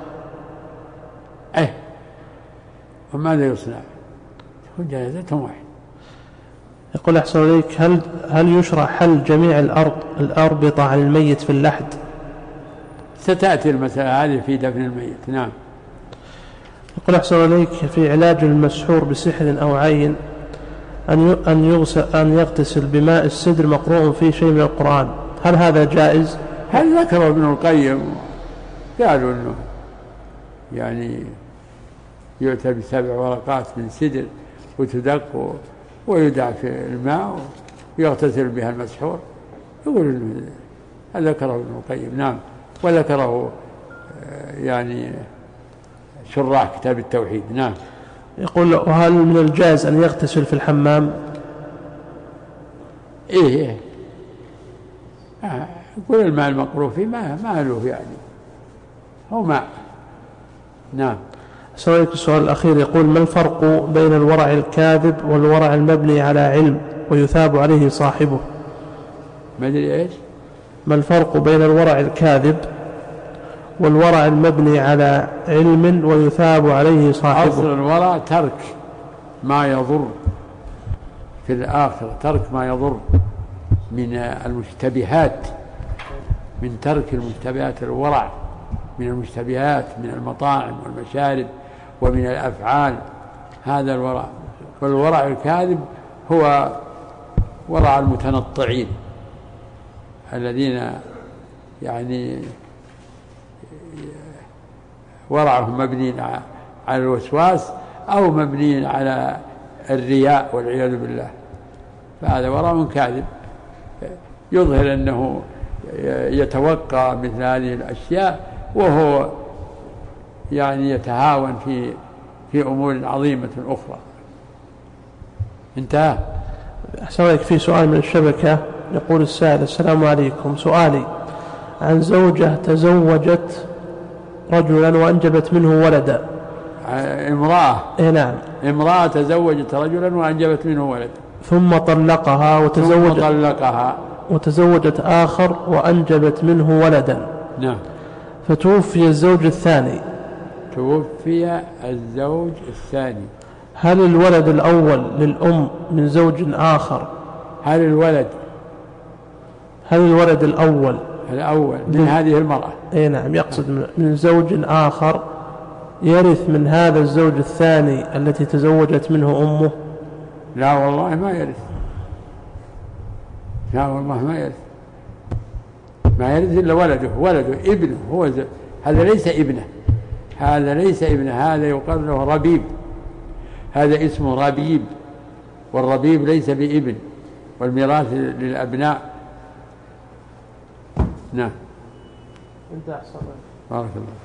إيه، وماذا يصنع؟ تكون جنازتهم واحدة. يقول أحسن عليك هل هل يشرع حل جميع الأرض الأربطة عن الميت في اللحد؟ ستأتي المسألة هذه في دفن الميت. نعم. يقول أحسن عليك في علاج المسحور بسحر أو عين أن أن يغسل أن يغتسل بماء السدر مقروء فيه شيء من القرآن، هل هذا جائز؟ هل ذكر ابن القيم قالوا إنه يعني يؤتى بسبع ورقات من سدر وتدق ويدع في الماء ويغتسل بها المسحور، يقول إنه هل ذكره ابن القيم. نعم. وذكره يعني شراح كتاب التوحيد. نعم. يقول وهل من الجائز أن يغتسل في الحمام؟ إيه إيه آه. يقول الماء المقروء فيه ما ما له يعني هو ماء. نعم. سؤالك السؤال الأخير يقول ما الفرق بين الورع الكاذب والورع المبني على علم ويثاب عليه صاحبه؟ ما أدري إيش. ما الفرق بين الورع الكاذب والورع المبني على علم ويثاب عليه صاحبه؟ أصل الورع ترك ما يضر في الآخر، ترك ما يضر من المشتبهات، من ترك المشتبهات، الورع من المشتبهات من المطاعم والمشارب ومن الأفعال، هذا الورع. والورع الكاذب هو ورع المتنطعين الذين يعني ورعهم مبني على الوسواس أو مبني على الرياء والعياذ بالله، فهذا ورع كاذب يظهر أنه يتوقع مثل هذه الأشياء وهو يعني يتهاون في في أمور عظيمة أخرى. انتهى. أحسن في سؤال من الشبكة يقول السائل السلام عليكم، سؤالي عن زوجة تزوجت رجلا وأنجبت منه ولدا امرأة إيه نعم امرأة تزوجت رجلا وأنجبت منه ولد ثم طلقها وتزوجت ثم طلقها وتزوجت آخر وأنجبت منه ولدا. نعم. فتوفي الزوج الثاني. توفي الزوج الثاني. هل الولد الأول للأم من زوج آخر؟ هل الولد هل الولد الأول الأول من هذه المرأة؟ اي نعم يقصد من زوج آخر يرث من هذا الزوج الثاني التي تزوجت منه أمه؟ لا والله ما يرث. لا والله ما يرث. ما يرث إلا ولده ولده ابنه هو زوج. هذا ليس ابنه هذا ليس ابنه هذا يقال له ربيب. هذا اسمه ربيب والربيب ليس بابن والميراث للأبناء. نعم. انت أحسن. بارك الله.